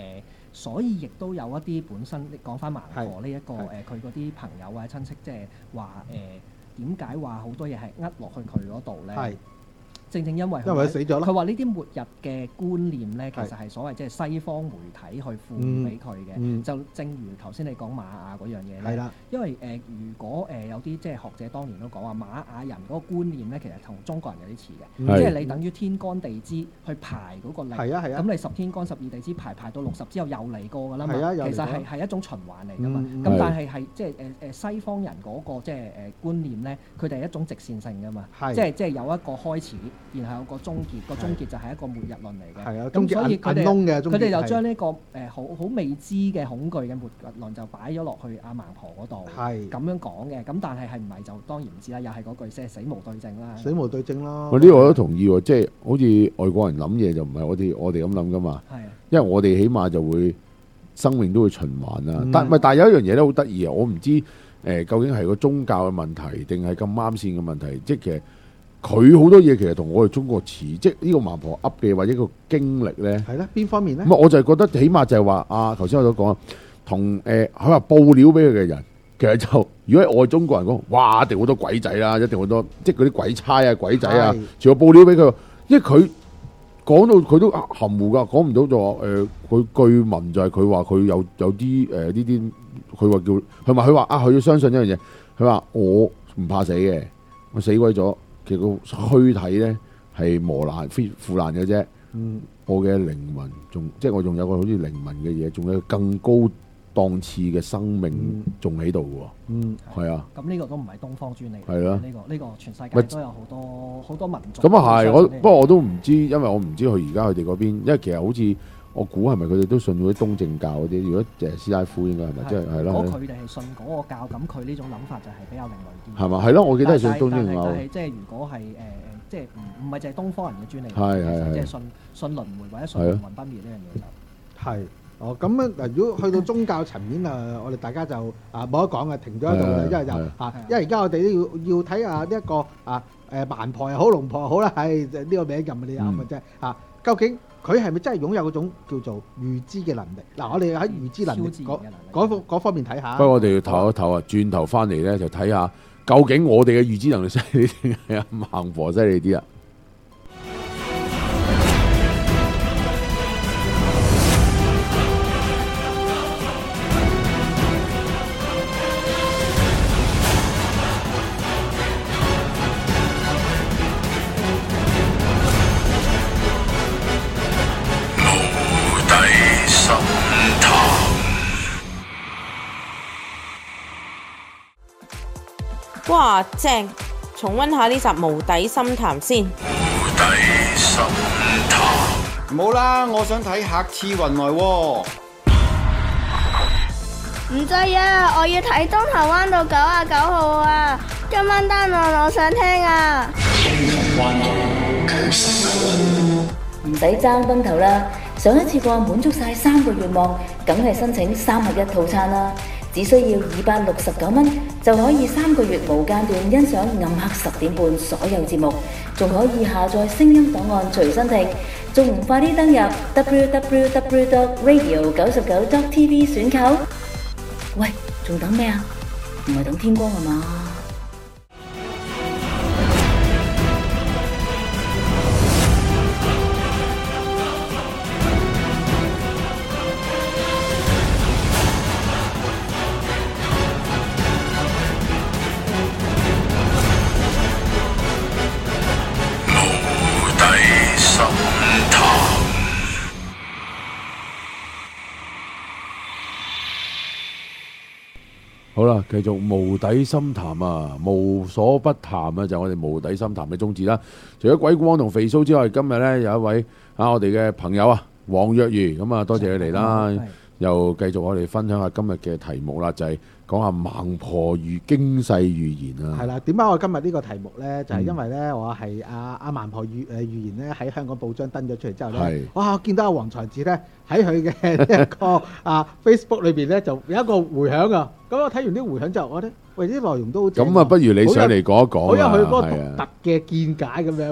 所以亦都有一啲本身講翻盲婆呢一個誒，佢嗰啲朋友啊親戚，即係話誒點解話好多嘢係呃落去佢嗰度咧？正正因為因為佢死咗啦。 佢話呢啲末日嘅觀念咧，其實係所謂即係西方媒體去賦予俾佢嘅。嗯嗯、就正如頭先你講瑪雅嗰樣嘢咧，因為誒、呃、如果誒、呃、有啲即係學者當年都講話瑪雅人嗰個觀念咧，其實同中國人有啲似嘅，嗯、即係你等於天干地支去排嗰個曆。係啊係啊。咁你十天干十二地支排排到六十之後又嚟過㗎啦嘛。啊、其實係係一種循環嚟㗎嘛。咁、嗯、但係係即係誒誒西方人嗰、那個即係誒觀念咧，佢哋係一種直線性㗎嘛。係。即係即係有一個開始。然後有個終結，個終結就係一個末日論嚟嘅。係啊，咁所以佢哋佢哋就將呢個誒好好未知嘅恐懼嘅末日論就擺咗落去阿盲婆嗰度。係咁樣講嘅。咁但係係唔係就當然唔知啦。又係嗰句即係死無對證啦。死無對證啦。 我呢個我都同意喎，即係好似外國人諗嘢就唔係我哋我哋咁諗噶嘛。係。因為我哋起碼就會生命都會循環啦。但係但係有一樣嘢咧好得意啊！我唔知誒究竟係個宗教嘅問題定係咁啱線嘅問題，即係其實。佢好多嘢其實同我哋中國似，即係呢個盲婆噏嘅或者個經歷咧。係咧，邊方面咧？咁我就係覺得，起碼就係話啊，頭先我都講，同誒佢話報料俾佢嘅人，其實就如果係外中國人講，哇，一定好多鬼仔啦，一定好多，即係嗰啲鬼差啊、鬼仔啊，全部報料俾佢。因為佢講到佢都含糊㗎，講唔到就話誒，佢、呃、據聞就係佢話佢有有啲誒呢啲，佢、呃、話叫佢話佢話啊，佢要相信一樣嘢，佢話我唔怕死嘅，我死鬼咗。其實個軀體咧係磨爛、腐爛嘅啫。嗯，我嘅靈魂仲即係我仲有個好似靈魂嘅嘢，仲有更高檔次嘅生命仲喺度喎。嗯，係啊。咁呢個都唔係東方專利。係咯。呢個呢個全世界都有好多好多民族。咁啊係，我不過我都唔知，因為我唔知佢而家佢哋嗰邊，因為其實好似我估係咪佢哋都信嗰啲東正教嗰啲？如果誒斯拉夫應該係咪？即係係咯。如果佢哋係信嗰個教，咁佢呢種諗法就係比較另類啲。係嘛？係咯，我記得係信東正教。但係即係如果係誒。即係唔唔係淨係東方人嘅專利，係係即係信信輪迴或者信靈魂不滅呢樣嘢就係哦咁樣嗱。如果去到宗教層面啊，我哋大家就啊冇得講嘅，停咗喺度啦，因為就啊，因為而家我哋都要要睇下呢一個啊誒盲婆又好龍婆又好啦，係呢個名任你啱嘅啫啊。究竟佢係咪真係擁有嗰種叫做預知嘅能力？嗱，我哋喺預知能力嗰嗰嗰方面睇下。不過我哋要唞一唞啊，轉頭翻嚟咧就睇下。究竟我哋嘅預知能力犀利定係阿盲婆犀利啲啊？無底深潭。 哇，正！重溫下呢集《無底深潭》先。無底深潭。 冇啦，我想睇客似雲來喎。 唔制啊！我要睇東頭灣道九啊九號啊！今晚單案我想聽啊！ 唔使爭崩頭啦！上一次過滿足晒三個願望，梗係申請三合一套餐啦！只需要二百六十九蚊就可以三個月無間斷欣賞暗黑十點半所有節目，仲可以下載聲音檔案隨身聽，仲唔快啲登入 double-u double-u double-u dot radio 九十九 dot t v 選購？喂，仲等咩啊？唔係等天光啊嘛？ 好啦，繼續無底深潭啊，無所不談啊，就係我哋無底深潭嘅宗旨啦。除咗鬼故同肥蘇之外，今日咧有一位啊，我哋嘅朋友啊，黃若如，咁啊，多謝佢嚟啦。又繼續我哋分享下今日嘅題目啦，就係講下盲婆預經世預言啊。係啦，點解我今日呢個題目咧，就係因為咧，我係阿阿盲婆預誒預言咧喺香港報章登咗出嚟之後咧，哇！我見到阿黃財智咧喺佢嘅一個啊 Facebook 裏邊咧就有一個迴響啊。咁我睇完啲迴響之後，我覺得喂啲內容都好正。咁啊，不如你上嚟講一講，好有佢嗰個獨特嘅見解咁樣㗎。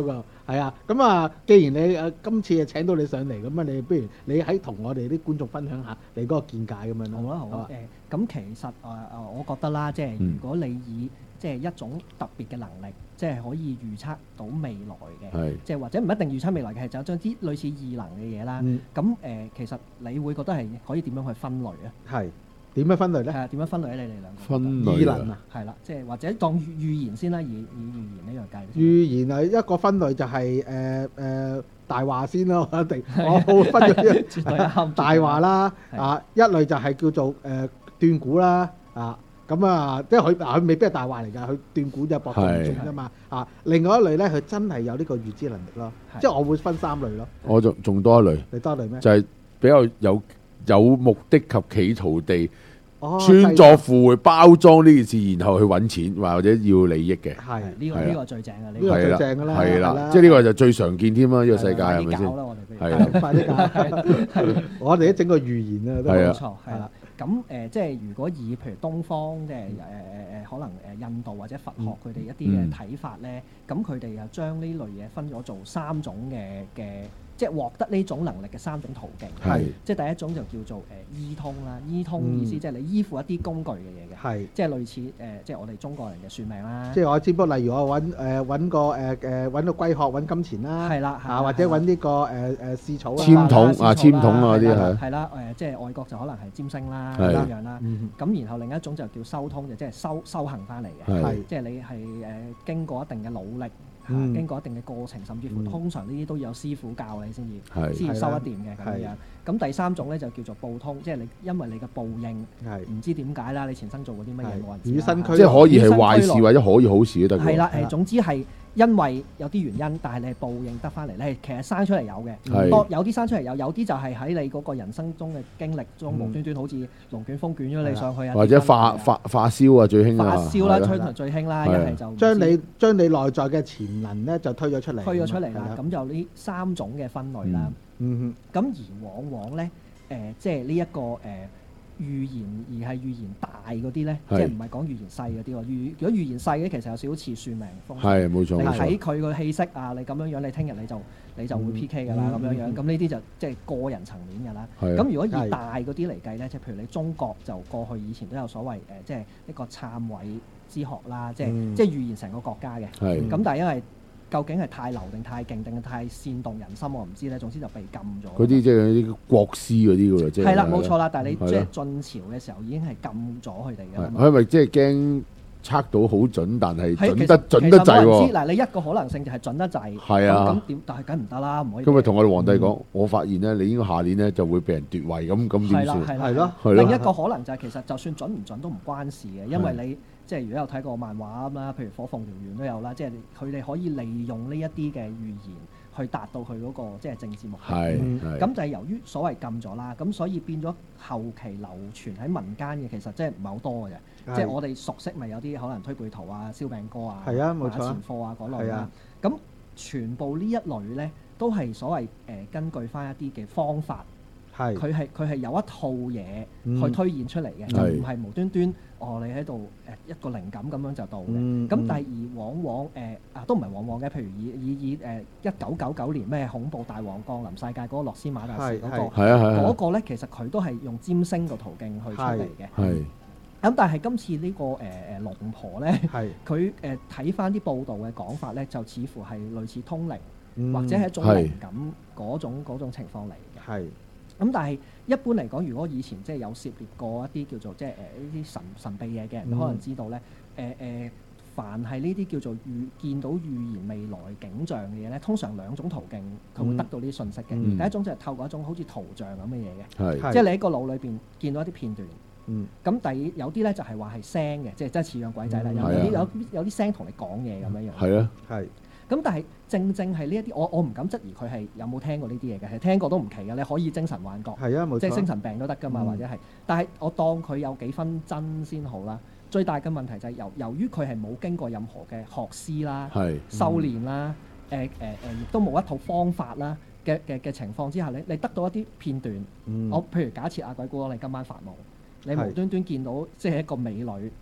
係啊，咁啊，既然你誒今次誒請到你上嚟，咁啊，你不如你喺同我哋啲觀眾分享下你嗰個見解咁樣咯。 好啦，好啊。誒，咁其實誒誒，我覺得啦，即係如果你以即係一種特別嘅能力，即係可以預測到未來嘅，即係或者唔一定預測未來嘅，係就將啲類似異能嘅嘢啦。咁誒，其實你會覺得係可以點樣去分類啊？ 係。點樣分類咧？ 係啊，點樣分類咧？你哋兩個分類異能啊， 係啦，即係或者當預言先啦，以以預言呢樣計。 預言係一個分類就係誒誒大話先咯，一定我冇分咗啲大話啦啊，一類就係叫做誒斷估啦啊，咁啊，即係佢佢未必係大話嚟㗎，佢斷估就博中啫嘛啊。另外一類咧，佢真係有呢個預知能力咯，即係我會分三類咯。 我仲仲多一類， 你多一類咩？ 就係比較有有目的及企圖地。穿鑿附會包裝呢件事，然後去揾錢或者要利益嘅， 係呢個呢個最正嘅，呢個最正㗎啦， 係啦，即係呢個就最常見添啦，呢個世界係咪先？ 係啦，快啲搞！我哋一整個預言啊，都冇錯，係啦。咁誒，即係如果以譬如東方即係誒誒誒，可能誒印度或者佛學佢哋一啲嘅睇法咧，咁佢哋又將呢類嘢分咗做三種嘅嘅。即係獲得呢種能力嘅三種途徑，係即係第一種就叫做誒依通啦，依通意思即係你依附一啲工具嘅嘢嘅，係即係類似誒即係我哋中國人嘅算命啦。即係我占卜，例如我揾誒揾個誒誒揾個龜殼揾金錢啦，係啦，啊或者揾呢個誒誒試草啦， 簽筒啊簽筒啊嗰啲係係啦誒，即係外國就可能係占星啦咁樣啦。咁然後另一種就叫修通，就即係修修行翻嚟嘅，係即係你係誒經過一定嘅努力。嗯、經過一定嘅過程，甚至乎通常呢啲都有師傅教你先至先至收得掂嘅咁樣。咁第三種咧就叫做報通，即係你因為你嘅報應，唔知點解啦，你前生做過啲乜嘢冇人知。與生俱來， 即係可以係壞事或者可以好事都得。 係啦，誒總之係因為有啲原因，但係你係報應得翻嚟，你係其實生出嚟有嘅。多有啲生出嚟有，有啲就係喺你嗰個人生中嘅經歷中無端端好似龍捲風捲咗你上去啊， 或者化化化燒啊最興啊， 發燒啦，吹頭最興啦，一係就將你將你內在嘅潛能咧就推咗出嚟， 推咗出嚟啦。咁就呢三種嘅分類啦。嗯哼。咁而往往咧，誒即係呢一個誒預言而係預言大嗰啲咧，即係唔係講預言細嗰啲喎。預如果預言細嘅，其實有少少似算命風水。係冇錯。你睇佢個氣息啊，你咁樣樣，你聽日你就你就會 P K 㗎啦，咁樣樣。咁呢啲就即係個人層面㗎啦。咁如果以大嗰啲嚟計咧，即係譬如你中國就過去以前都有所謂誒，即係一個參位之學啦，即係即係預言成個國家嘅。係。咁但係因為究竟係太流定太勁定係太煽動人心，我唔知咧。總之就被禁咗。嗰啲即係啲國師嗰啲㗎啦，即係。 係啦，冇錯啦。但係你即係晉朝嘅時候已經係禁咗佢哋㗎。 佢係咪即係驚測到好準，但係準得準得滯喎？ 嗱，你一個可能性就係準得滯。 係啊。 咁點？但係梗唔得啦，唔可以。 咁咪同我哋皇帝講，我發現咧，你應該下年咧就會被人奪位咁，咁點算？ 係咯，另一個可能就係其實就算準唔準都唔關事嘅，因為你。即係如果有睇過漫畫咁啦，譬如《火鳳燎原》都有啦，即係佢哋可以利用呢一啲嘅預言去達到佢嗰個即係政治目的。係，咁就係由於所謂禁咗啦，咁所以變咗後期流傳喺民間嘅其實即係唔係好多嘅啫。即係我哋熟悉咪有啲可能推背圖啊、燒餅歌啊、 係啊，冇錯， 馬前課啊嗰類啦。咁全部呢一類咧都係所謂誒根據翻一啲嘅方法。佢係佢係有一套嘢去推演出嚟嘅，就唔係無端端哦你喺度誒一個靈感咁樣就到嘅。咁、嗯、但係而往往誒、呃、啊都唔係往往嘅，譬如以以以誒一九九九年咩恐怖大王降臨世界嗰個洛斯馬達士嗰、那個，嗰個咧其實佢都係用占星個途徑去出嚟嘅。係咁，但係今次呢、這個誒誒、呃、龍婆咧，佢誒睇翻啲報道嘅講法咧，就似乎係類似通靈、嗯、或者係一種靈感嗰種嗰種情況嚟嘅。係。咁但係一般嚟講，如果以前即係有涉獵過一啲叫做即係誒呢啲神神秘嘢嘅人，嗯、可能知道咧，誒、呃、誒、呃，凡係呢啲叫做預見到預言未來景象嘅嘢咧，通常兩種途徑佢會得到呢啲信息嘅。嗯、第一種就係透過一種好似圖像咁嘅嘢嘅，係即係你喺個腦裏邊見到一啲片段。嗯。咁第二有啲咧就係話係聲嘅，即係真係似樣鬼仔啦。有啲有有啲聲同你講嘢咁樣樣。係啊，係。咁但係正正係呢一啲，我我唔敢質疑佢係有冇聽過呢啲嘢嘅，係聽過都唔奇嘅。你可以精神幻覺，係啊，冇錯，即係精神病都得噶嘛，嗯、或者係。但係我當佢有幾分真先好啦。最大嘅問題就係由由於佢係冇經過任何嘅學師啦、係、嗯、修練啦、誒誒誒，亦都冇一套方法啦嘅嘅嘅情況之下咧，你得到一啲片段。嗯、我譬如假設阿鬼姑，你今晚發夢，你無端端見到即係一個美女。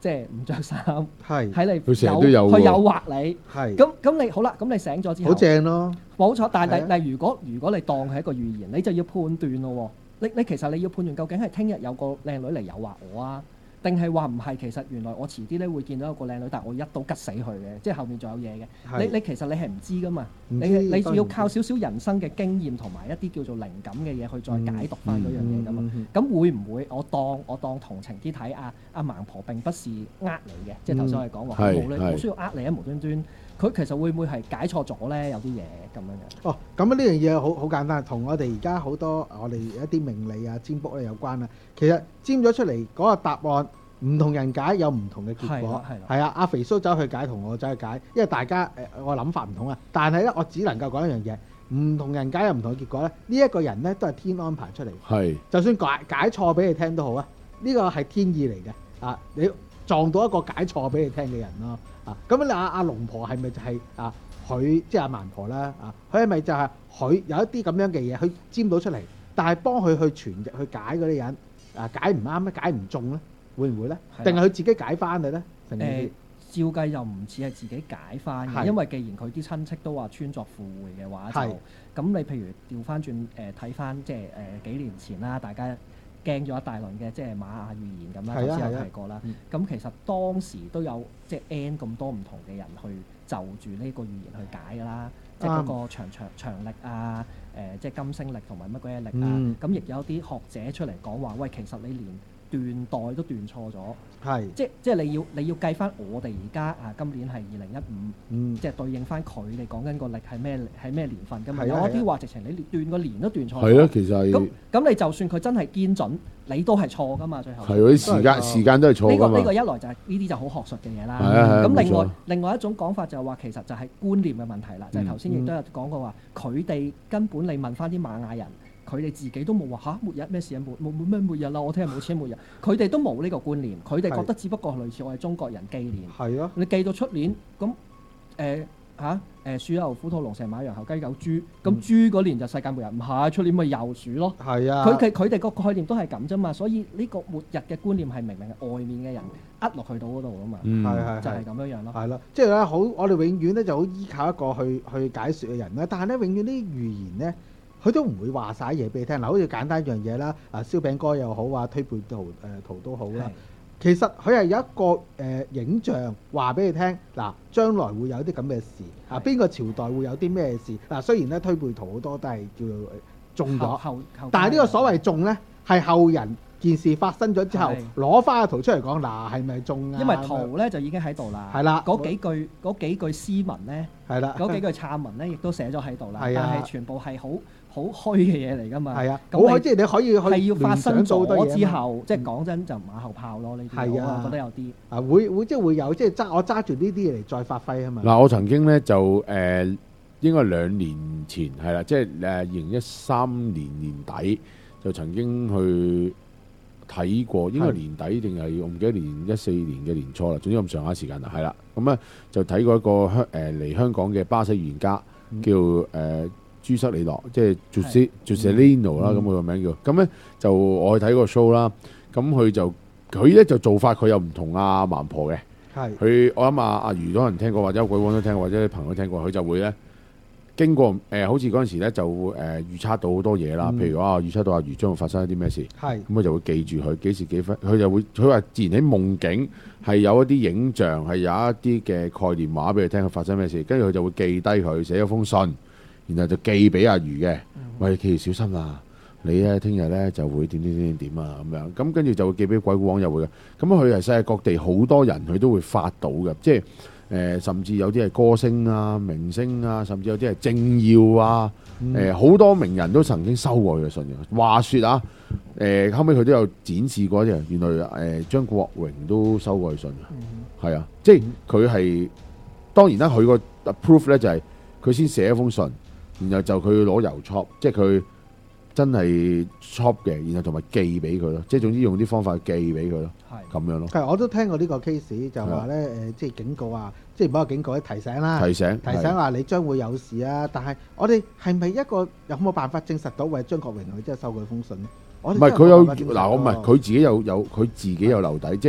即係唔着衫， 係喺你佢成日都有佢誘惑你， 係咁咁你好啦，咁你醒咗之後， 好正咯， 冇錯。但係但係如果如果你當係一個預言，你就要判斷咯。你你其實你要判斷究竟係聽日有個靚女嚟誘惑我啊，定係話唔係？其實原來我遲啲咧會見到一個靚女，但係我一刀吉死佢嘅，即係後面仲有嘢嘅。你你其實你係唔知噶嘛？你你要靠少少人生嘅經驗同埋一啲叫做靈感嘅嘢去再解讀翻嗰樣嘢噶嘛？咁會唔會我當我當同情啲睇阿阿盲婆並不是呃你嘅？即係頭先我哋講話冇咧，冇需要呃你啊，無端端。佢其實會唔會係解錯咗咧？有啲嘢咁樣嘅。哦， 咁呢樣嘢好好簡單，同我哋而家好多我哋一啲命理啊、占卜咧有關啦。其實占咗出嚟嗰個答案，唔同人解有唔同嘅結果。係啊，阿肥蘇走去解同我走去解，因為大家誒、呃、我諗法唔同啊。但係咧，我只能夠講一樣嘢，唔同人解有唔同嘅結果咧。呢、這、一個人咧都係天安排出嚟。係，就算解解錯俾你聽都好啊，呢、這個係天意嚟嘅啊！你撞到一個解錯俾你聽嘅人咯。啊，咁你阿阿龍婆係咪就係、是、啊佢即係阿盲婆啦？啊，佢係咪就係佢有一啲咁樣嘅嘢，佢占到出嚟，但係幫佢去傳去解嗰啲人啊解唔啱咧，解唔中咧，會唔會咧？定係佢自己解翻嘅咧？誒、呃，照計又唔似係自己解翻嘅，因為既然佢啲親戚都話穿鑿附會嘅話，就咁你譬如調翻轉誒睇翻即係誒、呃、幾年前啦，大家驚咗一大輪嘅即係瑪雅預言咁啦，頭先有提過啦。咁、嗯、其實當時都有即係 N 咁多唔同嘅人去就住呢個預言去解㗎啦，即係嗰個長長長曆啊，誒、呃、即係金星曆同埋乜鬼嘢曆啊。咁亦、嗯、有啲學者出嚟講話，喂，其實你連斷代都斷錯咗，係即即係你要你要計翻我哋而家啊，今年係二零一五，即係對應翻佢哋講緊個曆係咩係咩年份㗎嘛？有啲話直情你斷個年都斷錯咗。係咯，其實係咁咁，你就算佢真係堅準，你都係錯㗎嘛？最後係嗰啲時間時間都係錯㗎嘛。呢個呢個一來就係呢啲就好學術嘅嘢啦。係啊係。咁另外另外一種講法就係話，其實就係觀念嘅問題啦。就係頭先亦都有講過話，佢哋根本你問翻啲瑪雅人。佢哋自己都冇話嚇末日咩事啊，冇冇冇咩末日啦，我聽日冇錢末日，佢哋都冇呢個觀念，佢哋覺得只不過係類似我哋中國人紀年，係咯，你記到出年咁誒嚇誒鼠牛虎兔龍蛇馬羊猴雞狗豬，咁豬嗰年就世界末日，唔係出年咪又鼠咯，係啊，佢佢佢哋個概念都係咁啫嘛，所以呢個末日嘅觀念係明明係外面嘅人呃落去到嗰度啊嘛，係係就係咁樣樣咯，係咯，即係咧好，我哋永遠咧就好依靠一個去去解説嘅人咧，但係咧永遠啲預言咧。佢都唔會話晒嘢俾你聽，嗱，好似簡單一樣嘢啦，啊燒餅乾又好啊，推背圖誒圖都好啦。其實佢係有一個誒、呃、影像話俾你聽，嗱，將來會有啲咁嘅事，啊邊個朝代會有啲咩事？嗱，雖然咧推背圖好多都係叫做中咗，但係呢個所謂中咧係後人件事發生咗之後攞翻個圖出嚟講，嗱係咪中啊？因為圖咧就已經喺度啦，係啦，嗰幾句嗰幾句詩文咧，係啦，嗰幾句參文咧亦都寫咗喺度啦，但係全部係好好虛嘅嘢嚟㗎嘛，係啊，好虛即係你可以係要發生咗之後，即係講真就馬後炮咯呢啲，係啊，我覺得有啲啊會會即係會有即係揸我揸住呢啲嘢嚟再發揮啊嘛。嗱，我曾經咧就誒應該兩年前係啦，即係誒二零一三年年底就曾經去睇過，應該年底定係我唔記得年一四年嘅年初啦，總之咁上下時間啦，係啦，咁咧就睇過一個香誒嚟香港嘅巴西預言家叫誒。朱塞里諾，即係 Jose Juscelino 啦，咁佢個名叫。咁咧就我去睇個 show 啦，咁佢就佢咧就做法佢又唔同阿盲婆嘅。係。佢我諗阿阿余多人聽過，或者鬼王都聽過，或者啲朋友聽過，佢就會咧經過誒、呃，好似嗰陣時咧就誒、呃、預測到好多嘢啦。嗯、譬如啊，預測到阿余將會發生一啲咩事。係。咁佢就會記住佢幾時幾分，佢就會佢話自然喺夢境係有一啲影像，係有一啲嘅概念話俾佢聽，佢發生咩事，跟住佢就會記低佢，寫一封信。然後就寄俾阿余嘅，喂，記住小心啦！你咧聽日咧就會點點點點點啊咁樣，咁跟住就會寄俾鬼故網友會嘅。咁佢係世界各地好多人佢都會發到嘅，即係誒、呃、甚至有啲係歌星啊、明星啊，甚至有啲係政要啊，誒好、嗯呃、多名人都曾經收過佢嘅信嘅。話説啊，誒、呃、後尾佢都有展示過啲，原來誒、呃、張國榮都收過佢信嘅，係、嗯、啊，即係佢係當然啦，佢個 proof 咧就係佢先寫一封信。然後就佢攞郵戳，即係佢真係 chop 嘅，然後同埋寄俾佢咯，即係總之用啲方法寄俾佢咯，係咁樣咯。係，我都聽過呢個 case，就話咧誒，即係警告啊，即係唔好話警告，提醒啦，提醒提醒話你將會有事啊。但係我哋係咪一個有冇辦法證實到為張國榮佢真係收佢封信咧？唔係佢有嗱，我唔係佢自己有有佢自己有留底，即係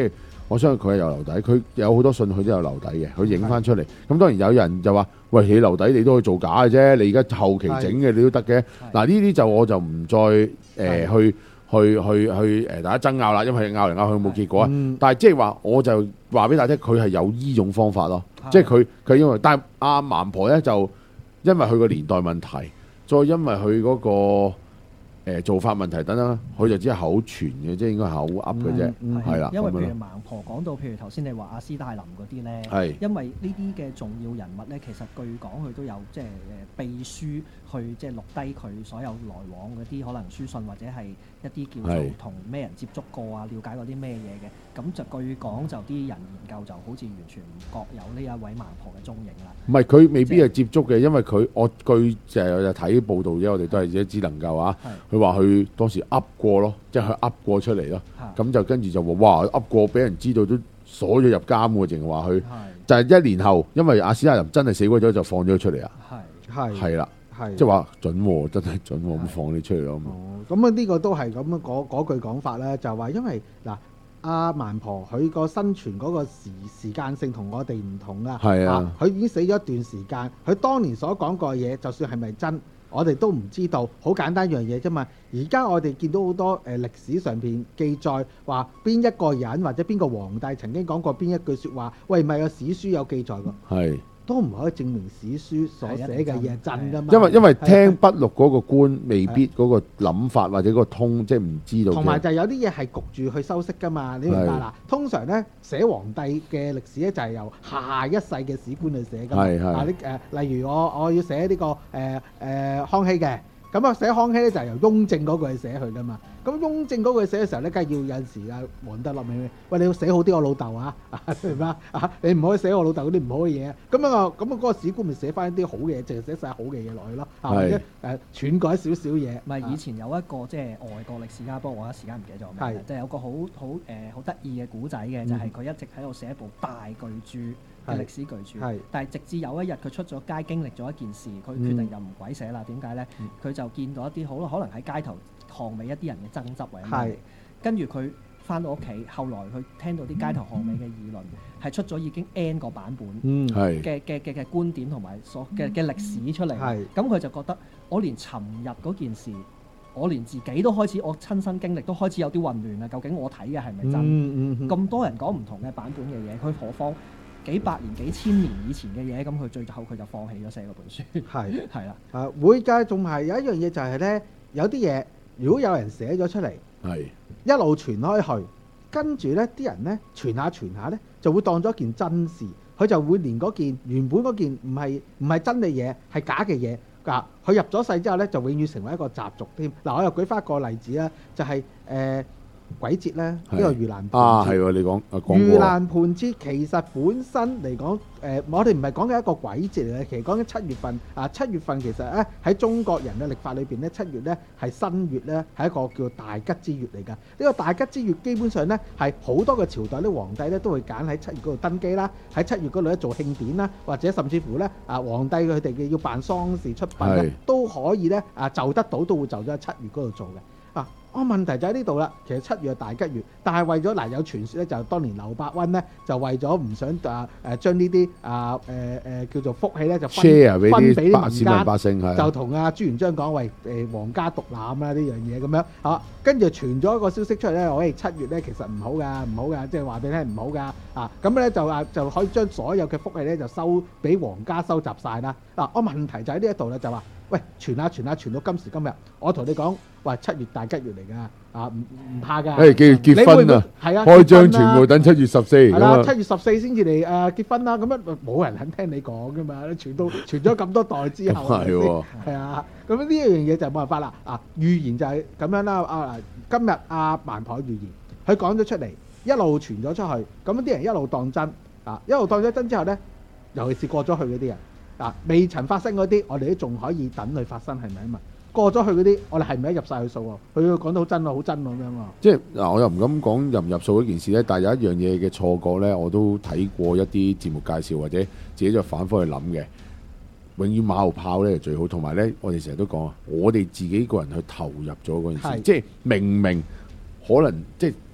我相信佢係有留底，佢有好多信佢都有留底嘅，佢影翻出嚟。咁當然有人就話：喂，你留底你都可以造假嘅啫，你而家後期整嘅你都得嘅。嗱呢啲就我就唔再誒、呃、去去去去誒大家爭拗啦，因為拗嚟拗去冇結果啊。嗯、但係即係話我就話俾大家聽，佢係有呢種方法咯，即係佢佢因為，但係阿盲婆咧就因為佢個年代問題，再因為佢嗰、嗰個。誒做法問題等等，佢就只係口傳嘅，即係應該係口噏嘅啫，係啦。 因為譬如盲婆講到，譬如頭先你話阿斯大林嗰啲咧，係因為呢啲嘅重要人物咧，其實據講佢都有即係誒秘書去即係錄低佢所有來往嗰啲可能書信或者係一啲叫做同咩人接觸過啊，了解過啲咩嘢嘅。咁就據講就啲人研究就好似完全唔覺有呢一位盲婆嘅蹤影啦。唔係佢未必係接觸嘅，因為佢我據就係睇報道啫，我哋都係只能夠啊。佢話佢當時噏過咯，即係佢噏過出嚟咯，咁就跟住就話哇噏過俾人知道都鎖咗入監喎，淨係話佢就係一年後，因為阿史泰林真係死鬼咗就放咗佢出嚟啊，係係啦，係即係話準喎，真係準喎，咁放你出嚟咯。哦，咁啊呢個都係咁樣嗰嗰句講法咧，就係話因為嗱阿盲婆佢個生存嗰個時時間性同我哋唔同啊，係啊，佢已經死咗一段時間，佢當年所講過嘅嘢，就算係咪真？我哋都唔知道，好簡單一樣嘢啫嘛。而家我哋見到好多誒、呃、歷史上邊記載話邊一個人或者邊個皇帝曾經講過邊一句説話，喂，唔係有史書有記載㗎，係都唔可以證明史書所寫嘅嘢係真㗎嘛。因為因為聽筆錄嗰個官未必嗰個諗法或者嗰個通，即係唔知道。同埋就有啲嘢係焗住去修飾㗎嘛，你明白啦？通常咧寫皇帝嘅歷史咧就係由下一世嘅史官去寫㗎嘛。係係。嗱啲誒，例如我我要寫呢、這個誒誒、呃呃、康熙嘅。咁啊寫康熙咧就係由雍正嗰個去寫佢噶嘛，咁雍正嗰個寫嘅時候咧，梗係要有陣時啊黃德立咪喂你要寫好啲我老豆啊，明白啊？你唔可以寫我老豆嗰啲唔好嘅嘢啊，咁啊咁啊嗰個史官咪寫翻一啲好嘅嘢，淨係寫晒好嘅嘢落去咯，或者誒篡改少少嘢。唔係以前有一個即係外國歷史家，不過我一時間唔記得咗咩，就係有個好好誒好得意嘅古仔嘅，就係佢一直喺度寫一部大巨著。嘅歷史巨著，但係直至有一日佢出咗街經歷咗一件事，佢決定又唔鬼寫啦。點解咧？佢就見到一啲好可能喺街頭巷尾一啲人嘅爭執或者咩，跟住佢翻到屋企，後來佢聽到啲街頭巷尾嘅議論，係出咗已經 N 個版本嘅嘅嘅嘅觀點同埋所嘅嘅歷史出嚟。咁佢就覺得我連尋日嗰件事，我連自己都開始我親身經歷都開始有啲混亂啦。究竟我睇嘅係咪真？咁多人講唔同嘅版本嘅嘢，佢何況幾百年、幾千年以前嘅嘢，咁佢最後佢就放棄咗寫嗰本書。係係啦，啊會㗎，仲係有一樣嘢就係咧，有啲嘢如果有人寫咗出嚟，係一路傳開去，跟住咧啲人咧傳下傳下咧，就會當咗一件真事，佢就會連嗰件原本嗰件唔係唔係真嘅嘢，係假嘅嘢，㗎佢入咗世之後咧，就永遠成為一個習俗添。嗱，我又舉翻一個例子啦，就係、是、誒。呃鬼節咧，呢個盂蘭盆節啊，係喎，你講啊，盂蘭盆節其實本身嚟講，誒、呃，我哋唔係講緊一個鬼節嚟嘅，其實講緊七月份啊，七月份其實咧喺中國人嘅曆法裏邊咧，七月咧係新月咧，係一個叫大吉之月嚟㗎。呢、這個大吉之月基本上咧係好多個朝代啲皇帝咧都會揀喺七月嗰度登基啦，喺七月嗰度咧做慶典啦，或者甚至乎咧啊皇帝佢哋嘅要辦喪事出殯咧都可以咧啊就得到，都會就咗喺七月嗰度做嘅。啊！我、哦、問題就喺呢度啦。其實七月係大吉月，但係為咗嗱、呃、有傳説咧，就當年劉伯溫咧就為咗唔想啊誒將呢啲啊誒誒叫做福氣咧就分分俾啲民間百姓，就同阿朱元璋講喂誒皇家獨攬啊呢樣嘢咁樣嚇，跟住傳咗一個消息出嚟咧，我哋七月咧其實唔好㗎，唔好㗎，即係話俾你聽唔好㗎啊！咁咧就啊就可以將所有嘅福氣咧就收俾皇家收集晒啦。嗱、啊，我問題就喺呢一度咧，就話。喂，傳下傳下傳到今時今日，我同你講，喂，七月大吉月嚟㗎，啊唔唔怕㗎。誒結結婚啊，係啊，開張全部等七月十四。係啦，七月十四先至嚟誒結婚啦，咁樣冇人肯聽你講㗎嘛，傳到傳咗咁多代之後，係喎，係啊，咁呢一樣嘢就冇辦法啦。啊，預言就係咁樣啦。啊，今日阿盲婆預言，佢講咗出嚟，一路傳咗出去，咁啲人一路當真，啊，一路當咗真之後咧，尤其是過咗去嗰啲人。嗱，未曾發生嗰啲，我哋都仲可以等佢發生，係咪啊嘛？過咗去嗰啲，我哋係咪入晒去數喎？佢講到好真喎，好真咁樣喎。即係嗱，我又唔敢講入唔入數嗰件事咧，但係有一樣嘢嘅錯覺咧，我都睇過一啲節目介紹或者自己就反覆去諗嘅。永遠馬後炮咧最好，同埋咧，我哋成日都講啊，我哋自己個人去投入咗嗰件事，即係明明可能即係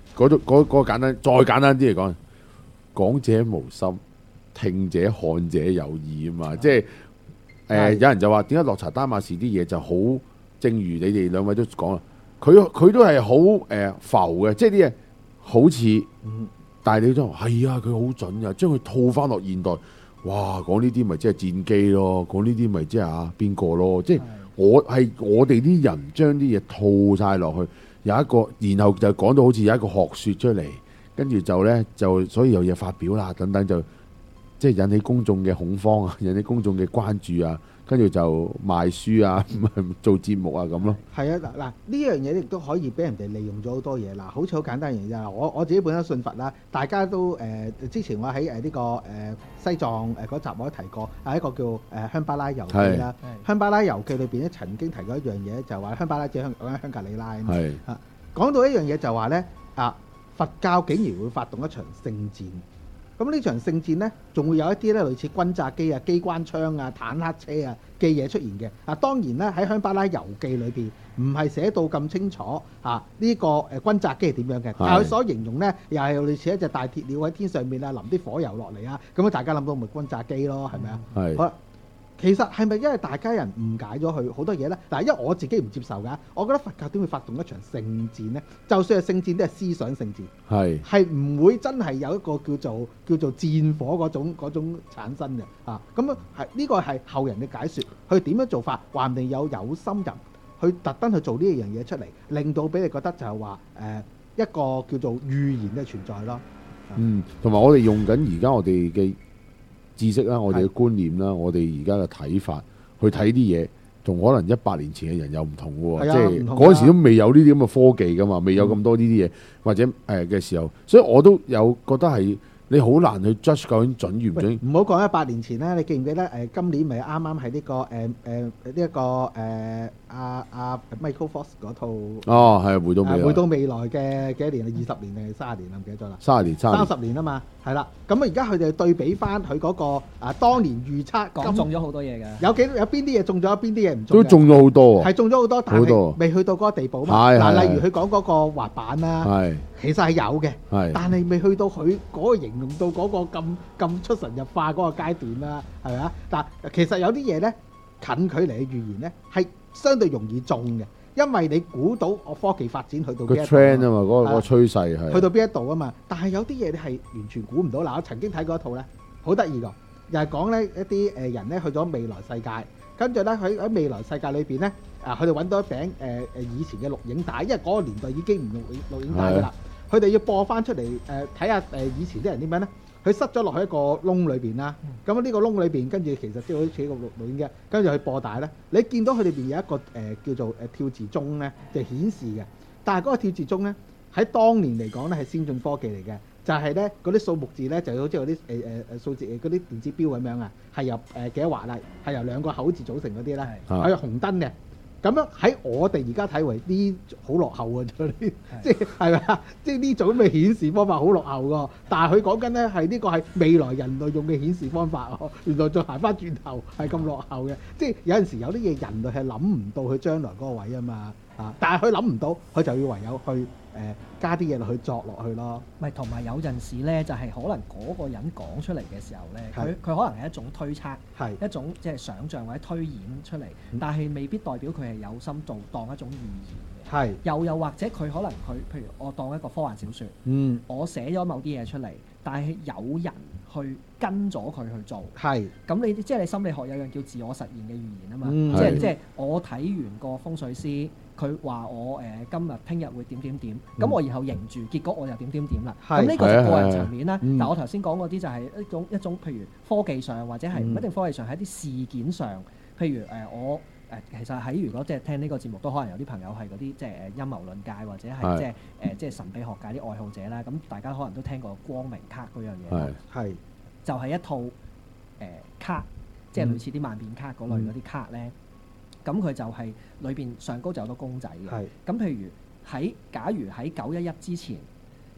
嗰種嗰嗰個簡單，再簡單啲嚟講，講者無心，聽者看者有意啊嘛，即係誒有人就話點解洛查丹馬士啲嘢就好，正如你哋兩位都講啦，佢佢都係好誒浮嘅，即係啲嘢好似，嗯、但係你都話係啊，佢好準啊，將佢套翻落現代，哇！講呢啲咪即係戰機咯，講呢啲咪即係啊邊個咯，即係我係我哋啲人將啲嘢套晒落去，有一個，然後就講到好似有一個學説出嚟，跟住就咧就所以有嘢發表啦，等等就。即係引起公眾嘅恐慌啊，引起公眾嘅關注啊，跟住就賣書啊，做節目啊咁咯。係啊，嗱嗱呢樣嘢亦都可以俾人哋利用咗好多嘢嗱，好似好簡單嘅嘢啫。我我自己本身信佛啦，大家都誒、呃、之前我喺誒呢個誒、呃、西藏誒嗰集我都提過，係一個叫誒、呃、香巴拉遊記啦。香巴拉遊記裏邊咧曾經提過一樣嘢，就話香巴拉即係香講緊香格里拉啊嘛。係啊，講到一樣嘢就話咧啊，佛教竟然會發動一場聖戰。咁呢場聖戰呢，仲會有一啲咧類似轟炸機啊、機關槍啊、坦克車啊嘅嘢出現嘅。啊，當然咧喺香巴拉遊記裏邊唔係寫到咁清楚啊，呢、這個誒轟炸機係點樣嘅？但係佢所形容呢，又係類似一隻大鐵鳥喺天上面啊，淋啲火油落嚟啊，咁樣大家諗到咪轟炸機咯，係咪啊？係。好啦。其實係咪因為大家人誤解咗佢好多嘢呢？嗱，因為我自己唔接受㗎，我覺得佛教點會發動一場聖戰呢？就算係聖戰，都係思想聖戰，係係唔會真係有一個叫做叫做戰火嗰種嗰種產生嘅啊！咁係呢個係後人嘅解説，佢點樣做法，話唔定有有心人去特登去做呢一樣嘢出嚟，令到俾你覺得就係話誒一個叫做預言嘅存在咯。嗯，同埋我哋用緊而家我哋嘅知識啦，我哋嘅觀念啦，我哋而家嘅睇法去睇啲嘢，同可能一百年前嘅人有唔同喎，即係嗰陣時都未有呢啲咁嘅科技噶嘛，未有咁多呢啲嘢或者誒嘅時候，所以我都有覺得係你好難去 judge 究竟準與唔準。唔好講一百年前啦，你記唔記得誒今年咪啱啱喺呢個誒誒呢一個誒阿阿 Michael Fox 嗰套哦係回到未來回到未來嘅幾多年啊？二十年定係三十年啊？唔記得咗啦。三十年，三十年啊嘛，係啦。咁啊而家佢哋對比翻佢嗰個啊當年預測講中咗好多嘢嘅，有幾有邊啲嘢中咗，邊啲嘢唔中？都中咗好多，係中咗好多，但係未去到嗰個地步嘛。嗱，例如佢講嗰個滑板啦，係其實係有嘅，係但係未去到佢嗰個形容到嗰個咁咁出神入化嗰個階段啦，係咪啊？但其實有啲嘢咧近距離嘅預言咧係相對容易中嘅，因為你估到我科技發展去到邊一度個 trend 啊嘛，嗰個嗰個趨勢係去到邊一度啊嘛。但係有啲嘢你係完全估唔到。嗱，我曾經睇過一套咧，好得意㗎，又係講咧一啲誒人咧去咗未來世界，跟住咧喺喺未來世界裏邊咧啊，佢哋揾到一餅誒誒以前嘅錄影帶，因為嗰個年代已經唔用錄影帶㗎啦，佢哋要播翻出嚟誒睇下誒以前啲人點樣咧。佢塞咗落去一個窿裏邊啦，咁呢、嗯、個窿裏邊跟住其實即係好似一個錄錄影嘅，跟住佢播大咧，你見到佢裏邊有一個誒、呃、叫做誒跳字鐘咧，就顯示嘅。但係嗰個跳字鐘咧喺當年嚟講咧係先進科技嚟嘅，就係咧嗰啲數目字咧就好似嗰啲誒誒誒數字嗰啲電子錶咁樣啊，係由誒、呃、幾多華麗，係由兩個口字組成嗰啲咧，係是紅燈嘅。咁樣喺我哋而家睇為呢好落後啊！即係係咪啊？即係呢種咁嘅顯示方法好落後㗎。但係佢講緊咧係呢個係未來人類用嘅顯示方法哦。原來再行翻轉頭係咁落後嘅。即係有陣時有啲嘢人類係諗唔到佢將來嗰個位啊嘛。啊！但係佢諗唔到，佢就要唯有去誒、呃、加啲嘢落去作落去咯。咪同埋有陣時咧，就係、是、可能嗰個人講出嚟嘅時候咧，佢佢可能係一種推測，係是一種即係想像或者推演出嚟，嗯、但係未必代表佢係有心做當一種預言嘅。係是又又或者佢可能佢譬如我當一個科幻小説，嗯，我寫咗某啲嘢出嚟，但係有人去跟咗佢去做，係咁你即係你心理學有樣叫自我實現嘅預言啊嘛，嗯、即係即係我睇完個風水師。佢話我誒、呃、今日聽日會點點點，咁、嗯、我然後認住，結果我又點點點啦。咁呢是個係個人層面啦。但我頭先講嗰啲就係一種一種，譬如科技上或者係唔一定科技上，喺啲事件上，譬如誒、呃、我誒、呃、其實喺如果即係聽呢個節目，都可能有啲朋友係嗰啲即係誒陰謀論界或者係即係誒即係神秘學界啲愛好者啦。咁大家可能都聽過光明卡嗰樣嘢，係就係一套誒、呃、卡，即係類似啲萬變卡嗰類嗰啲卡咧。嗯咁佢就係裏邊上高就有好多公仔嘅。咁是譬如喺假如喺九一一之前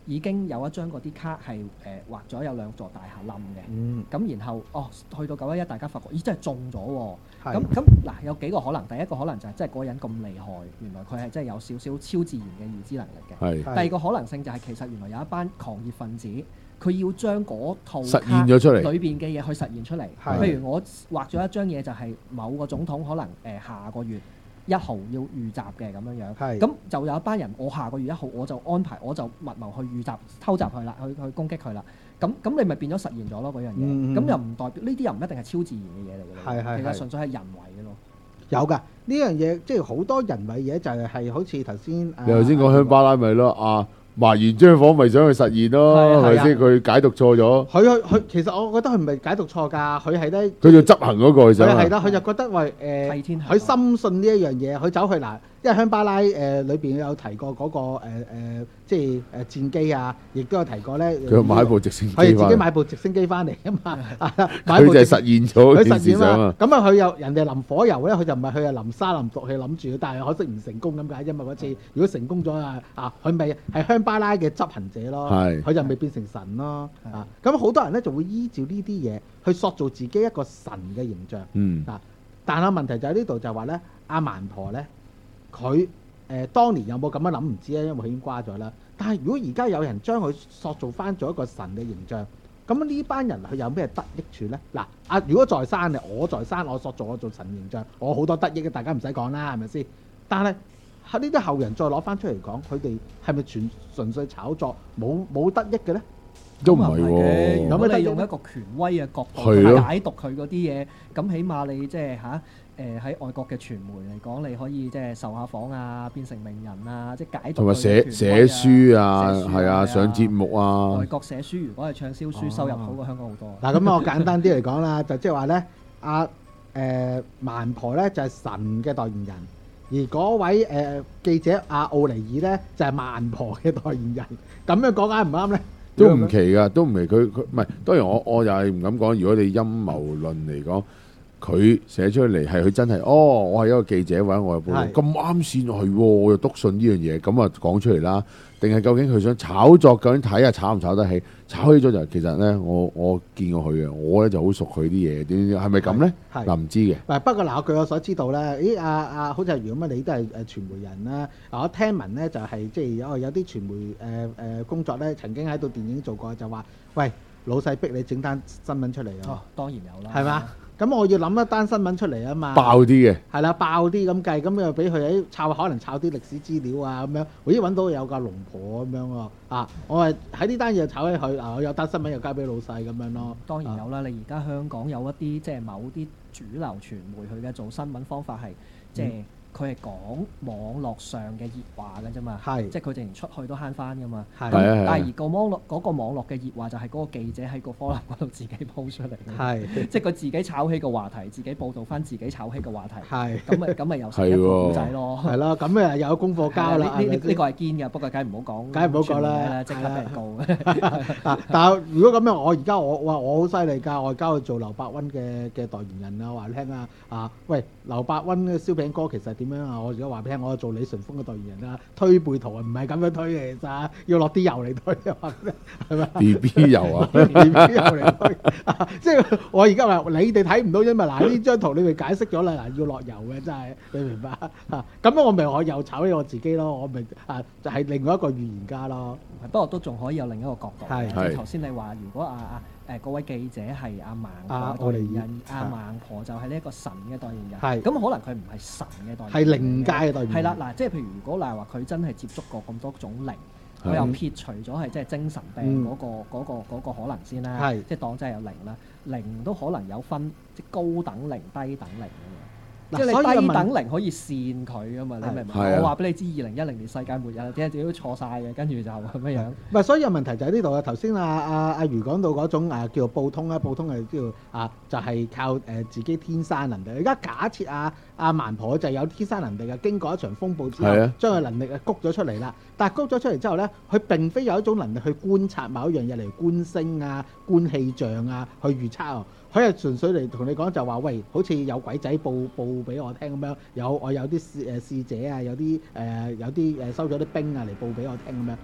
已經有一張嗰啲卡係誒、呃、畫咗有兩座大廈冧嘅，咁、嗯、然後哦去到九一一大家發覺咦真係中咗喎，咁咁嗱有幾個可能，第一個可能就係真係嗰個人咁厲害，原來佢係真係有少少超自然嘅預知能力嘅，第二個可能性就係其實原來有一班狂熱分子。佢要將嗰套實現咗出嚟， 裏邊嘅嘢去實現出嚟。譬如我畫咗一張嘢，就係某個總統可能誒、呃、下個月一號要遇襲嘅咁樣樣。咁就有一班人，我下個月一號我就安排，我就密謀去遇襲、偷襲佢啦，去去攻擊佢啦。咁咁你咪變咗實現咗咯嗰樣嘢。咁、嗯、又唔代表呢啲又唔一定係超自然嘅嘢嚟嘅。係係其實純粹係人為嘅咯。 有㗎呢樣嘢，即係好多人為嘢就係係好似頭先。你頭先講香巴拉咪咯啊！埋完張房咪想去實現咯，係咪先？佢解讀錯咗。佢佢佢其實我覺得佢唔係解讀錯㗎，佢係咧。佢就執行嗰個佢想。係啦，佢就覺得喂誒，佢、呃、深信呢一樣嘢，佢走去嗱，因為香巴拉誒裏邊有提過嗰、那個誒誒、呃，即係誒戰機啊，亦都有提過咧。佢買部直升機。佢自己買部直升機翻嚟啊嘛，佢就係實現咗佢實現嘛。咁啊，佢又人哋淋火油咧，佢就唔係佢係淋沙淋毒氣諗住，但係可惜唔成功咁解啫嘛嗰次。如果成功咗啊啊，佢咪係香巴拉嘅執行者咯，佢就未變成神咯啊！咁好多人咧就會依照呢啲嘢去塑造自己一個神嘅形象。嗯啊，但係問題就喺呢度就話咧，阿蠻婆咧，佢誒、呃、當年有冇咁樣諗唔知咧，因為佢已經瓜咗啦。但係如果而家有人將佢塑造翻做一個神嘅形象，咁呢班人佢有咩得益處咧？嗱啊，如果在生嘅，我在生，我塑造我做神形象，我好多得益嘅，大家唔使講啦，係咪先？但係喺呢啲後人再攞翻出嚟講，佢哋係咪全純粹炒作，冇冇得益嘅咧？ 都唔係喎。 咁你用一個權威嘅角度去解讀佢嗰啲嘢，咁起碼你即係嚇誒喺外國嘅傳媒嚟講，你可以即係受下訪啊，變成名人啊，即係解讀。同埋寫寫書啊，係啊，上節目啊。外國寫書如果係暢銷書，收入好過香港好多。 嗱咁我簡單啲嚟講啦，就即係話咧，阿誒蠻婆咧就係神嘅代言人。而嗰位誒、呃、記者阿奧尼爾咧就係、是、蠻婆嘅代言人，咁樣講啱唔啱咧？ 都唔奇㗎，都唔奇。佢佢唔係，當然我我又係唔敢講。如果你陰謀論嚟講，佢寫出嚟係佢真係哦，我係一個記者或者我係報道咁啱線係，我又篤信呢樣嘢，咁啊講出嚟啦。定係究竟佢想炒作？究竟睇下炒唔炒得起？炒起咗就其實咧，我我見過佢嘅，我咧就好熟佢啲嘢，點點係咪咁咧？嗱唔知嘅。唔不過嗱，據我所知道咧，咦阿阿好似如果乜你都係誒傳媒人啦，嗱我聽聞咧就係即係有有啲傳媒誒誒、呃、工作咧，曾經喺度電影做過，就話喂老細逼你整單新聞出嚟啊！ 哦，當然有啦， 係嘛？咁我要諗一單新聞出嚟啊嘛， 爆啲嘅， 係啦，爆啲咁計，咁又俾佢喺抄，可能抄啲歷史資料啊咁樣，我依揾到有個龍婆咁樣喎，啊，我係喺呢單嘢炒起佢，啊，我有單新聞又交俾老細咁樣咯。 當然有啦，啊、你而家香港有一啲即係某啲主流傳媒佢嘅做新聞方法係即係。嗯佢係講網絡上嘅熱話嘅啫嘛，是即係佢哋連出去都慳翻噶嘛。咁但係而個網絡嗰、嗰個網絡嘅熱話就係嗰個記者喺個科林嗰度自己 po 出嚟，是即係佢自己炒起個話題，自己報導翻自己炒起個話題。係咁咪咁咪又成一個故仔咯。係咯，咁咪又有功課交啦。呢呢呢個係堅嘅，不過梗係唔好講，梗係唔好講啦，即刻俾人告。 但係如果咁樣，我而家我哇我好犀利㗎，我而家去做劉伯溫嘅嘅代言人啊，話你聽啊啊，喂劉伯溫嘅燒餅歌其實點樣啊？我而家話俾你聽，我做李淳風嘅代言人啦，推背圖啊，唔係咁樣推嘅咋，要落啲油嚟推啊，係咪 ？B B 油啊，B B 油嚟推，即係我而家話你哋睇唔到，因為嗱呢張圖你咪解釋咗啦，嗱要落油嘅真係，你明白啊？咁我咪我又炒起我自己咯，我咪啊就係另外一個預言家咯。 不過都仲可以有另一個角度， 係即係頭先你話如果啊啊。誒嗰位記者係阿蠻婆代言人，阿蠻婆就係呢一個神嘅代言人。係咁可能佢唔係神嘅代言人， 係靈界嘅代言人。 係啦，嗱，即係譬如如果嗱話佢真係接觸過咁多種靈，佢又撇除咗係即係精神病嗰個嗰個嗰個可能先啦。係即係當真係有靈啦，靈都可能有分即係高等靈、低等靈嘅。即係你低等靈可以扇佢啊嘛，你明唔明？我話俾你知，二零一零年世界末日，點解自己都錯晒嘅，跟住就咁樣樣。 唔係，所以有問題就喺呢度啊！頭先阿阿阿余講到嗰種誒叫做報通啦，報通係叫啊，就係靠誒自己天生能力。而家假設阿阿蠻婆就有天生能力嘅，經過一場風暴之後，將佢能力啊谷咗出嚟啦。但係谷咗出嚟之後咧，佢並非有一種能力去觀察某一樣嘢嚟觀星啊、觀氣象啊，去預測啊。佢係純粹嚟同你講就話，喂，好似有鬼仔報報俾我聽咁樣，有我有啲使誒使者啊，有啲誒、呃、有啲誒收咗啲兵啊嚟報俾我聽咁樣。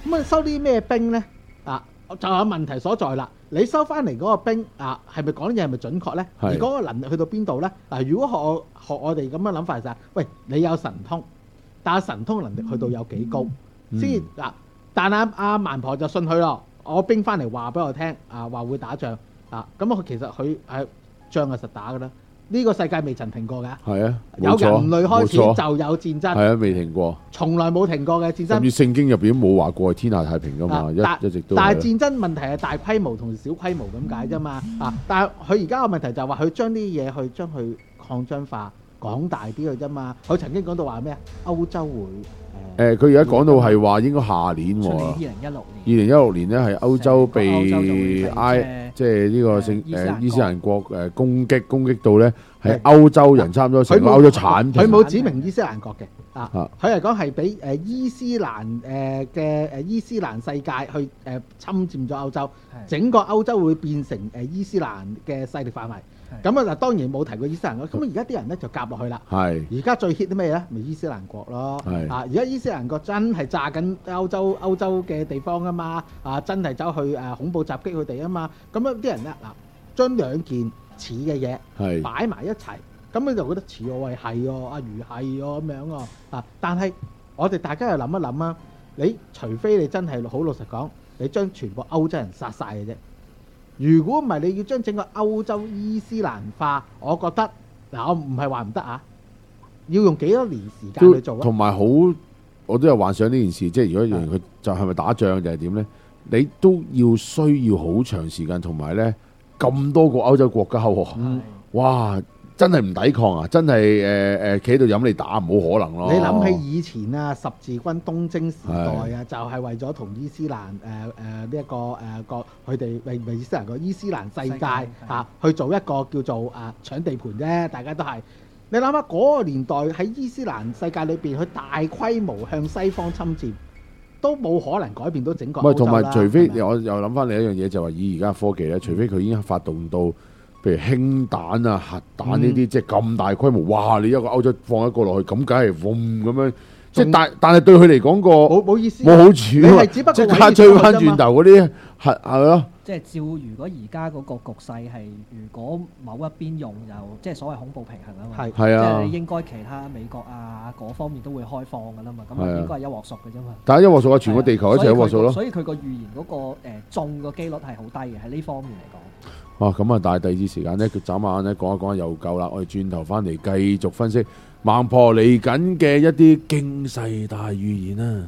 咁啊收啲咩兵咧？啊，就有問題所在啦。你收翻嚟嗰個兵啊，係咪講啲嘢係咪準確咧？而嗰個能力去到邊度咧？嗱，如果學我學我哋咁樣諗法就係，喂，你有神通，但係神通能力去到有幾高先嗱？但係阿阿蠻婆就信佢咯，我兵翻嚟話俾我聽啊，話會打仗啊，咁佢其實佢係仗係實打㗎啦。呢個世界未曾停過㗎，係啊，有人類開始就有戰爭，係啊，未停過，從來冇停過嘅戰爭。甚至聖經入邊都冇話過係天下太平㗎嘛，一一直都。但係戰爭問題係大規模同小規模咁解啫嘛，啊！但係佢而家個問題就係話佢將啲嘢去將佢擴張化、廣大啲嘅啫嘛。佢曾經講到話咩啊？歐洲會。誒，佢而家講到係話應該下年喎，二零一六年。二零一六年咧係歐洲被埃即係呢個聖誒伊斯蘭國誒攻擊，攻擊到咧係歐洲人差唔多成個歐洲產。佢冇指明伊斯蘭國嘅啊，佢係講係俾誒伊斯蘭誒嘅誒伊斯蘭世界去誒侵佔咗歐洲，整個歐洲會變成誒伊斯蘭嘅勢力範圍。咁啊嗱，當然冇提過伊斯蘭國。咁而家啲人咧就夾落去啦。係。而家最 hit 啲咩咧？咪伊斯蘭國咯。係。啊，而家伊斯蘭國真係炸緊歐洲歐洲嘅地方啊嘛。啊，真係走去誒恐怖襲擊佢哋啊嘛。咁樣啲人咧嗱，將兩件似嘅嘢係擺埋一齊，咁你就覺得似我喂係喎，阿魚係喎咁樣喎。啊，但係我哋大家又諗一諗啊，你除非你真係好老實講，你將全部歐洲人殺晒嘅啫。如果唔係，你要將整個歐洲伊斯蘭化，我覺得嗱，我唔係話唔得啊，要用幾多年時間去做啊？同埋好，我都有幻想呢件事，即係如果讓佢就係咪打仗定係點咧？你都要需要好長時間，同埋咧咁多個歐洲國家喎，嗯、哇！真係唔抵抗啊！真係誒誒企喺度飲你打，冇可能咯。你諗起以前啊，十字軍東征時代啊，就係為咗同伊斯蘭誒誒呢一個誒個佢哋為為伊斯蘭個伊斯蘭世界啊去做一個叫做啊搶地盤啫，大家都係。你諗下嗰個年代喺伊斯蘭世界裏邊，佢大規模向西方侵佔，都冇可能改變到整個歐洲啦。唔係，同埋除非我又諗翻另一樣嘢，就話以而家科技咧，除非佢已經發動到。譬如氫彈啊、核彈呢啲，嗯、即係咁大規模，哇！你一個歐洲放一個落去，咁梗係嗡咁樣，即係但但係對佢嚟講個冇冇意思，冇好處啊！即刻追翻轉頭嗰啲核係咯。即係照如果而家嗰個局勢係，如果某一邊用又即係所謂恐怖平衡啊嘛，係係啊，即係應該其他美國啊嗰方面都會開放噶啦嘛，咁啊應該係一鑊熟嘅啫嘛。但係一鑊熟啊，全個地球一齊一鑊熟咯。所以佢個預言嗰個誒中個機率係好低嘅，喺呢方面嚟講。哇！咁啊，但係第二節時間咧，佢眨下眼咧講一講又夠啦。我哋轉頭翻嚟繼續分析孟婆嚟緊嘅一啲驚世大預言啊！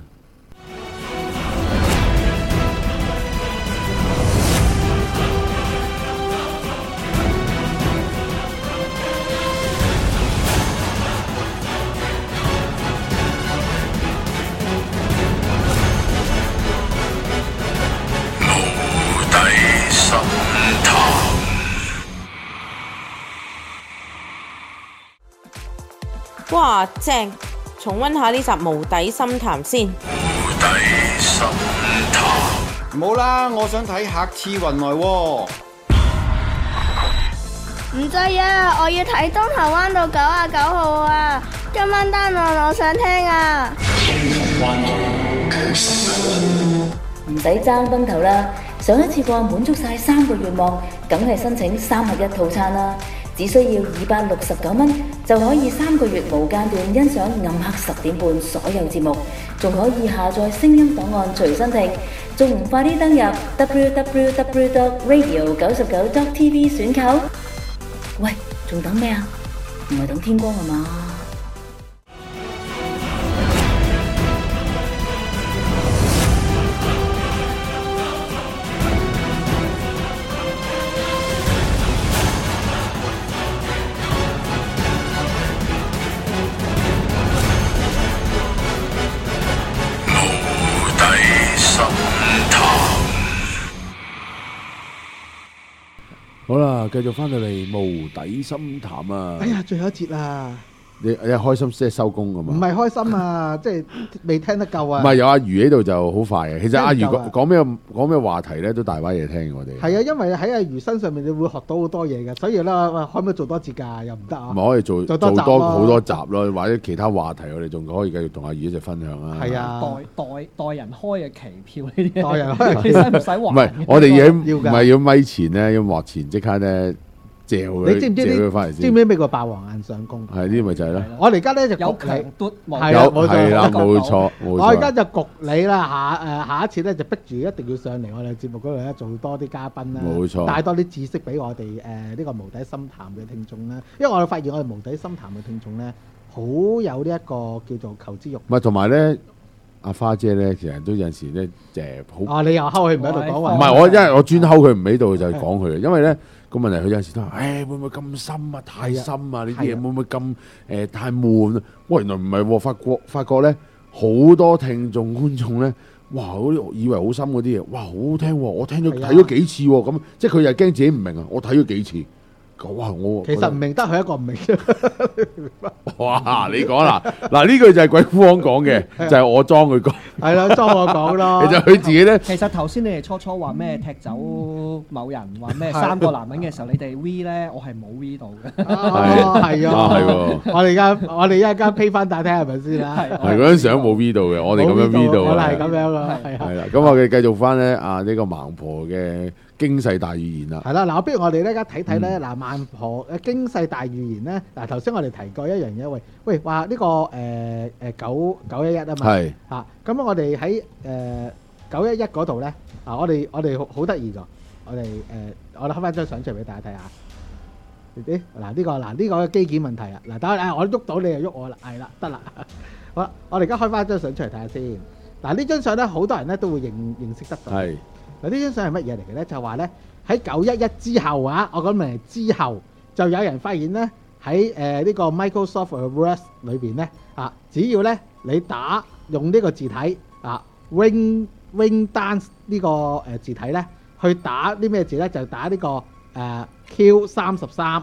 哇，正！重溫下呢集無底深談先。無底深談。唔好啦，我想睇客似雲來喎。 唔制啊！我要睇東頭灣到九啊九號啊！今晚單案我想聽啊！ 唔使爭崩頭啦！上一次過滿足晒三個願望，梗係申請三合一套餐啦！只需要二百六十九蚊就可以三個月無間斷欣賞暗黑十點半所有節目，仲可以下載聲音檔案隨身聽，仲唔快啲登入 double-u double-u double-u dot radio 九十九 dot t v 選購？喂，仲等咩啊？唔係等天光啊嘛？ 好啦，繼續翻到嚟無底深談啊！ 哎呀，最後一節啦， 你你開心即係收工㗎嘛？ 唔係開心啊，即係未聽得夠啊！ 唔係有阿魚喺度就好快嘅。其實阿魚聽唔夠啊講講咩講咩話題咧，都大把嘢聽嘅我哋。 係啊，因為喺阿魚身上面你會學到好多嘢嘅，所以咧，喂，可唔可以做多節㗎？又唔得啊！ 咪可以做做做多集咯多好多集咯，或者其他話題我哋仲可以繼續同阿魚一齊分享啦。 係啊， 代代代人開嘅期票呢啲， 代人開你使唔使還？ 唔係我哋要要㗎唔係要咪前咧，要幕前即刻咧嚼佢， 你知唔知嚼呢佢翻嚟先？ 知唔知美國霸王硬上弓？ 係呢啲咪就係咯。 我哋而家咧就有焗你， 強奪冇係啊冇錯係啦，冇錯冇我而家錯。 就焗你啦，下誒下一次咧就逼住一定要上嚟我哋節目嗰度咧做多啲嘉賓啦， 冇錯帶多啲知識俾我哋誒呢個無底深談嘅聽眾啦。因為我哋發現我哋無底深談嘅聽眾咧，好有呢一個叫做求知欲。 唔係同埋咧，阿花姐咧，其實都有陣時咧誒好。 啊，你又睺佢唔喺度講話？ 唔係我，因為我專睺佢唔喺度就係講佢嘅，因為咧個問題佢有陣時都話：，誒會唔會咁深啊？太深啊！呢啲嘢會唔會咁誒太悶啊？哇！原來唔係喎，發覺發覺咧好多聽眾觀眾咧，哇！好以為好深嗰啲嘢，哇！好好聽喎，我聽咗係啊睇咗幾次喎，咁即係佢又驚自己唔明啊！我睇咗幾次，哇！我其實唔明得佢一個唔明。 哇！你講啦，嗱呢句就係鬼夫王講嘅，就係我裝佢講， 係啦，裝我講咯。 其實佢自己咧。 其實頭先你哋初初話咩踢走某人，話咩三個男人嘅時候，你哋 V 咧，我係冇 V 到嘅。 哦，係啊， 係喎。 我哋而家我哋一間 P 翻大睇係咪先啦？ 係嗰張相冇 V 到嘅，我哋咁樣 V 到我哋啊。 係咁樣啊，係啊。 係啦，咁我哋繼續翻咧啊呢個盲婆嘅經世大預言啦。 係啦，嗱，不如我哋咧而家睇睇咧，嗱，盲婆嘅經世大預言咧，嗱，頭先我哋提過一樣嘢，喂喂，話呢個誒誒九九一一啊嘛， 係嚇，咁我哋喺誒九一一嗰度咧，啊，我哋我哋好好得意㗎，我哋誒我哋開翻張相出嚟俾大家睇下，啲嗱呢個嗱呢個機件問題啊，嗱等下我喐到你就喐我啦，係啦，得啦，好啦，我哋而家開翻張相出嚟睇下先，嗱呢張相咧好多人咧都會認認識得到。 係。 嗱呢張相係乜嘢嚟嘅咧？就話咧喺九一一之後啊，我講明係之後，就有人發現咧喺誒呢個 Microsoft Word 裏邊咧啊，只要咧你打用呢個字體啊 Wing Wing Dance 呢個誒字體咧，去打啲咩字咧？就打呢、這個誒、呃、Q 三十三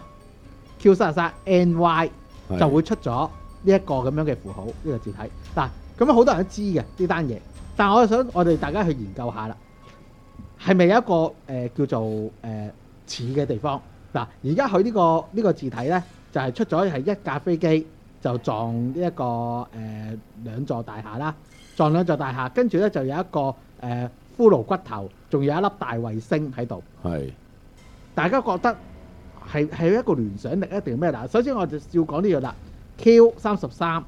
Q 三十三 N Y 就會出咗呢一個咁樣嘅符號呢、這個字體。嗱咁啊好多人都知嘅呢單嘢，但係我想我哋大家去研究下啦。係咪有一個誒、呃、叫做誒似嘅地方？嗱，而家佢呢個呢、呢個字體咧，就係、係、出咗係一架飛機就撞呢、呢、一個誒、呃、兩座大廈啦，撞兩座大廈，跟住咧就有一個誒、呃、骷髏骨頭，仲有一粒大衛星喺度。 係。 大家覺得係係一個聯想力一定咩？嗱，首先我就要講呢樣啦 ，Q 三十三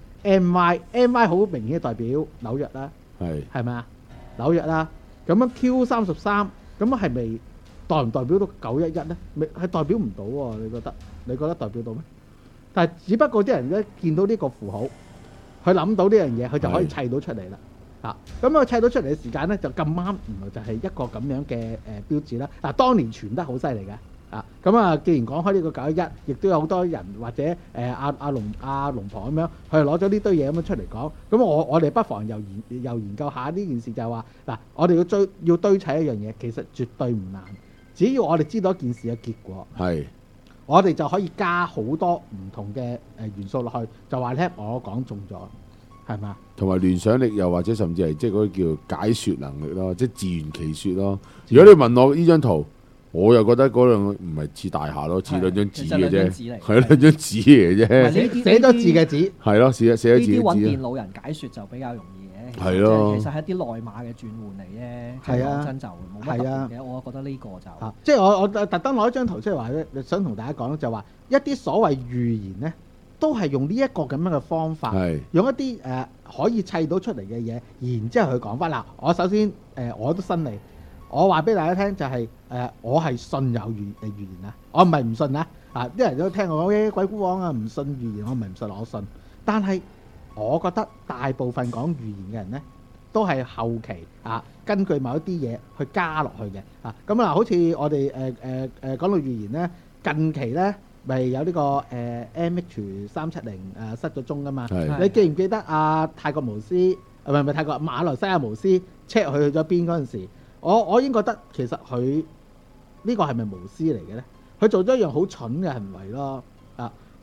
M Y M Y 好明顯代表紐約啦， 係係咪啊？紐約啦。咁樣 Q 三十三，咁係咪代唔代表到九一一咧？未係代表唔到喎，你覺得？你覺得代表到咩？但係只不過啲人咧見到呢個符號，佢諗到呢樣嘢，佢就可以砌到出嚟啦。啊，咁佢砌到出嚟嘅時間咧，就咁啱，原來就係一個咁樣嘅誒標誌啦。嗱，當年傳得好犀利嘅。啊，咁啊，既然講開呢個九一一，亦都有好多人或者誒阿阿龍阿龍婆咁樣，佢係攞咗呢堆嘢咁樣出嚟講。咁我我哋不妨又研又研究下呢件事，就係話嗱，我哋要追要堆砌一樣嘢，其實絕對唔難。只要我哋知道一件事嘅結果，係我哋就可以加好多唔同嘅誒元素落去，就話咧我講中咗，係嘛？ 同埋聯想力，又或者甚至係即係嗰啲叫解説能力咯，即係自圓其説咯。如果你問我呢張圖，我又覺得嗰兩唔係似大廈咯，似兩張紙嘅啫，係兩張紙嚟啫， 寫咗字嘅紙， 係咯，寫寫咗字嘅紙。 呢啲揾電腦人解説就比較容易嘅， 係咯， 其實係一啲內碼嘅轉換嚟啫， 係啊， 真就冇乜特別嘅。我覺得呢個就即係我我特登攞一張圖出嚟話咧，想同大家講就話一啲所謂預言咧，都係用呢一個咁樣嘅方法，用一啲誒可以砌到出嚟嘅嘢，然之後去講翻嗱。我首先誒我都新嚟。我話俾大家聽就係、是、誒、呃，我係信有預誒預言啊！我唔係唔信啊！啊，啲人都聽我講嘅鬼故王啊，唔信預言，我唔係唔信，我信。但係我覺得大部分講預言嘅人咧，都係後期啊，根據某一啲嘢去加落去嘅啊。咁啊，好似我哋誒誒誒講到預言咧，近期咧咪有呢、這個誒、呃、M H 三七零誒失咗蹤噶嘛？你記唔記得啊？泰國巫師唔係唔係泰國馬來西亞巫師 check 佢去咗邊嗰陣時？我我已經覺得其實佢呢個係咪巫師嚟嘅咧？佢做咗一樣好蠢嘅行為咯，啊！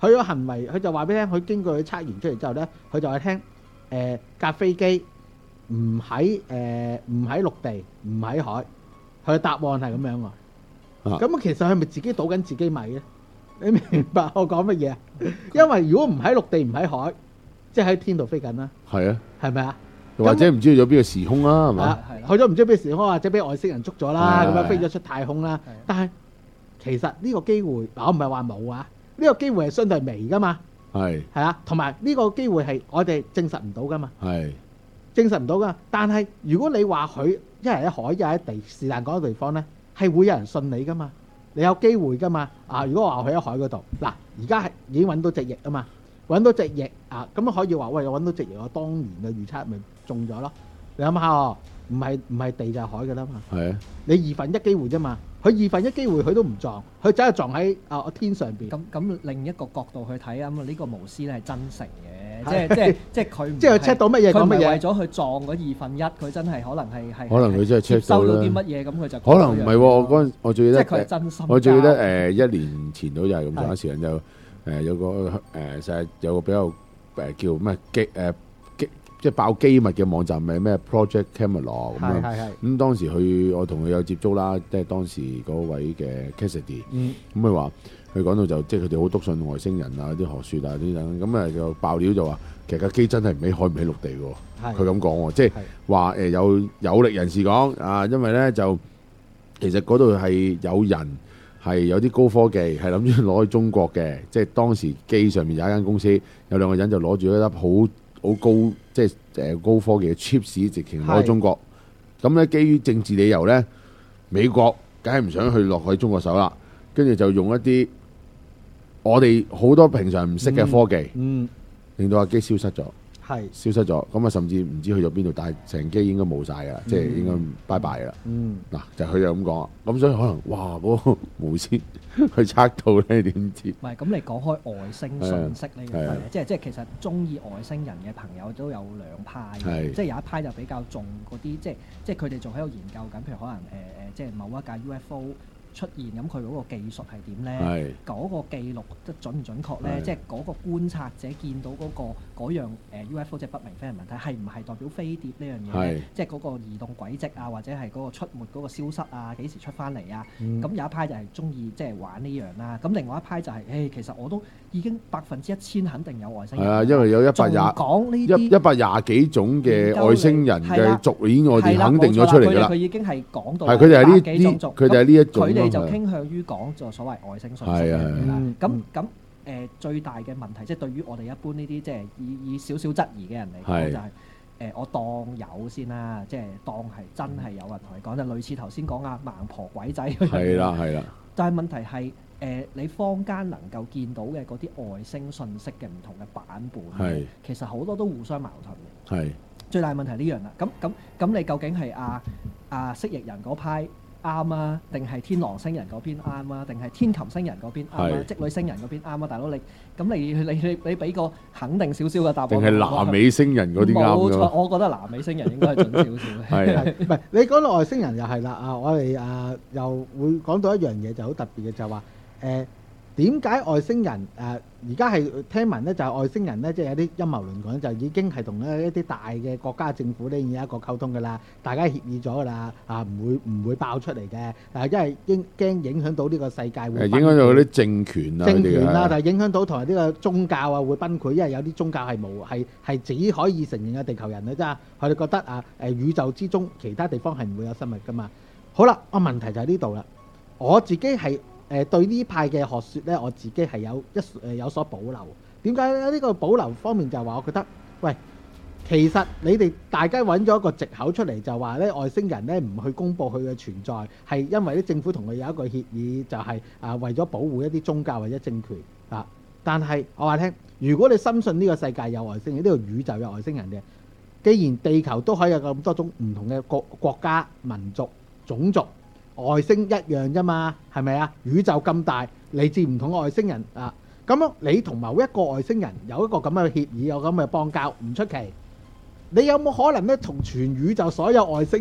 佢個行為，佢就話俾你聽，佢經過佢測完出嚟之後咧，佢就係聽誒架飛機唔喺誒唔喺陸地，唔喺海，佢嘅答案係咁樣喎。咁、啊、其實佢咪自己倒緊自己米咧？你明白我講乜嘢啊？因為如果唔喺陸地，唔喺海，即係喺天度飛緊啦。係啊，係咪啊？ 或者唔知去咗邊個時空啦，係咪？ 去咗唔知邊個時空，或者俾外星人捉咗啦，咁樣飛咗出太空啦。但係其實呢個機會，嗱我唔係話冇啊，呢個機會係相對微噶嘛。係係啊，同埋呢個機會係我哋證實唔到噶嘛。係證實唔到噶。但係如果你話佢一係喺海，一係喺地，是但嗰個地方咧，係會有人信你噶嘛？你有機會噶嘛？啊，如果話佢喺海嗰度，嗱而家係已經揾到隻翼啊嘛。揾到隻翼啊，咁可以話喂，揾到隻翼，我當年嘅預測咪中咗咯？你諗下喎，唔係唔係地就係海嘅啦嘛。係啊，你二分一機會啫嘛，佢二分一機會佢都唔撞，佢真係撞喺啊天上邊。 咁咁另一個角度去睇啊，咁呢個巫師咧係真誠嘅，即係即係即係佢即係 check 到乜嘢講乜嘢。佢唔係為咗去撞嗰二分一，佢真係可能係係可能佢真係 check 收到啲乜嘢，咁佢就可能唔係喎。我嗰陣我最記得， 即係佢係真心。 我最記得誒一年前到就係咁上下時間就誒有個誒成日有個比較。誒叫咩機誒機即係爆機密嘅網站，咪咩 Project Camelot 咁樣。係係咁當時佢我同佢有接觸啦，即係當時嗰位嘅 Cassidy。嗯。咁佢話佢講到就即係佢哋好篤信外星人啊、啲學説啊啲等。咁啊就爆料就話其實架機真係唔喺海唔喺陸地喎。佢咁講喎，即係話誒有有力人士講啊，因為咧就其實嗰度係有人。係有啲高科技，係諗住攞去中國嘅，即係當時機上面有一間公司，有兩個人就攞住一粒好好高，即係誒高科技嘅 chips，直情攞去中國。咁咧，基於政治理由咧，美國梗係唔想去落去中國手啦，跟住就用一啲我哋好多平常唔識嘅科技，嗯，嗯令到架機消失咗。係消失咗，咁啊甚至唔知去咗邊度，但係成機應該冇晒㗎啦，即係應該拜拜㗎啦。嗯，嗱就佢就咁講，咁所以可能哇嗰個無線去測到咧點知？ 唔係咁，你講開外星信息呢樣嘢，即係即係其實中意外星人嘅朋友都有兩派，即係有一派就比較重嗰啲，即係即係佢哋仲喺度研究緊，譬如可能誒誒，即係某一架 U F O。出現咁佢嗰個技術係點咧？嗰個記錄即準唔準確咧？即係嗰個觀察者見到嗰、嗰個嗰樣 U F O 即係不明飛行物體係唔係代表飛碟呢樣嘢咧？即係嗰個移動軌跡啊，或者係嗰個出沒嗰個消失啊，幾時出翻嚟啊？咁、嗯、有一派就係中意即係玩呢樣啦。咁另外一派就係、是、誒，其實我都已經百分之一千肯定有外星人。係啊， 因為有一百廿講呢一一百廿幾種嘅外星人嘅族鏈，我哋肯定咗出嚟㗎啦。 佢已經係講到係佢哋係呢幾種，佢哋係呢一種。 佢哋就傾向於講就所謂外星信息嘅嘢啦。咁咁誒最大嘅問題，即係對於我哋一般呢啲即係以以少少質疑嘅人嚟講，就係誒我當有先啦，即係當係真係有人同你講，就類似頭先講啊盲婆鬼仔嗰樣嘢。係啦係啦。但係問題係誒你坊間能夠見到嘅嗰啲外星信息嘅唔同嘅版本，其實好多都互相矛盾嘅。係最大問題呢樣啦。咁咁咁，你究竟係啊啊蜥蜴人嗰派啱啊，定係天狼星人嗰邊啱啊，定係天琴星人嗰邊啱啊，織女星人嗰邊啱啊，大佬你咁你你你你俾個肯定少少嘅答案。定係南美星人嗰啲啱㗎？冇錯，我覺得南美星人應該係準少少。係唔係？你講到外星人又係啦啊！我哋啊又會講到一樣嘢就好特別嘅，就係話誒點解外星人誒而家係聽聞咧，就係外星人咧，即係有啲陰謀論講，就已經係同一啲大嘅國家政府咧已經有一個溝通㗎啦，大家協議咗㗎啦，啊唔會唔會爆出嚟嘅，但係因為應驚影響到呢個世界會影響到嗰啲政權啊， 政權啊，但係影響到同埋呢個宗教啊會崩潰，因為有啲宗教係冇係係只可以承認嘅地球人嘅啫，佢哋覺得啊誒宇宙之中其他地方係唔會有生物㗎嘛。好啦，個問題就喺呢度啦，我自己係。誒對呢派嘅學説咧，我自己係有一誒有所保留。點解咧？呢個保留方面就係話，我覺得，喂，其實你哋大家揾咗一個藉口出嚟，就話咧外星人咧唔去公佈佢嘅存在，係因為啲政府同佢有一個協議，就係啊為咗保護一啲宗教或者政權啊。但係我話聽，如果你深信呢個世界有外星人，呢個宇宙有外星人嘅，既然地球都可以有咁多種唔同嘅國國家、民族、種族。外星一樣啫嘛，係咪啊？宇宙咁大，嚟自唔同嘅外星人啊，咁樣你同某一個外星人有一個咁嘅協議，有咁嘅邦交，唔出奇。你有冇可能咧，同全宇宙所有外星人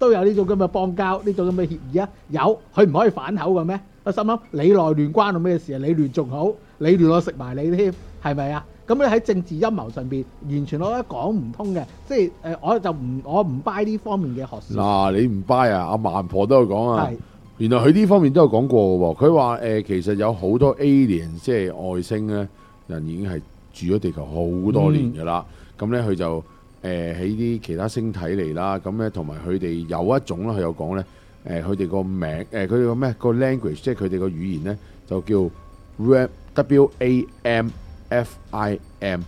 都有呢種咁嘅邦交，呢種咁嘅協議啊？有，佢唔可以反口嘅咩？我心諗你內亂關我咩事啊？你亂仲好，你亂我食埋你添，係咪啊？咁你喺政治陰謀上邊，完全我覺得講唔通嘅，即係誒，我就唔我唔 buy 呢方面嘅學説。 嗱，你唔 buy 啊？阿萬婆都有講啊，原來佢呢方面都有講過嘅喎。佢話誒，其實有好多 alien 即係外星咧人已經係住咗地球好多年㗎啦。咁咧佢就誒喺啲其他星體嚟啦。咁咧同埋佢哋有一種咧，佢有講咧誒，佢哋個名誒，佢哋個咩個 language， 即係佢哋個語言咧就叫 W A M F I M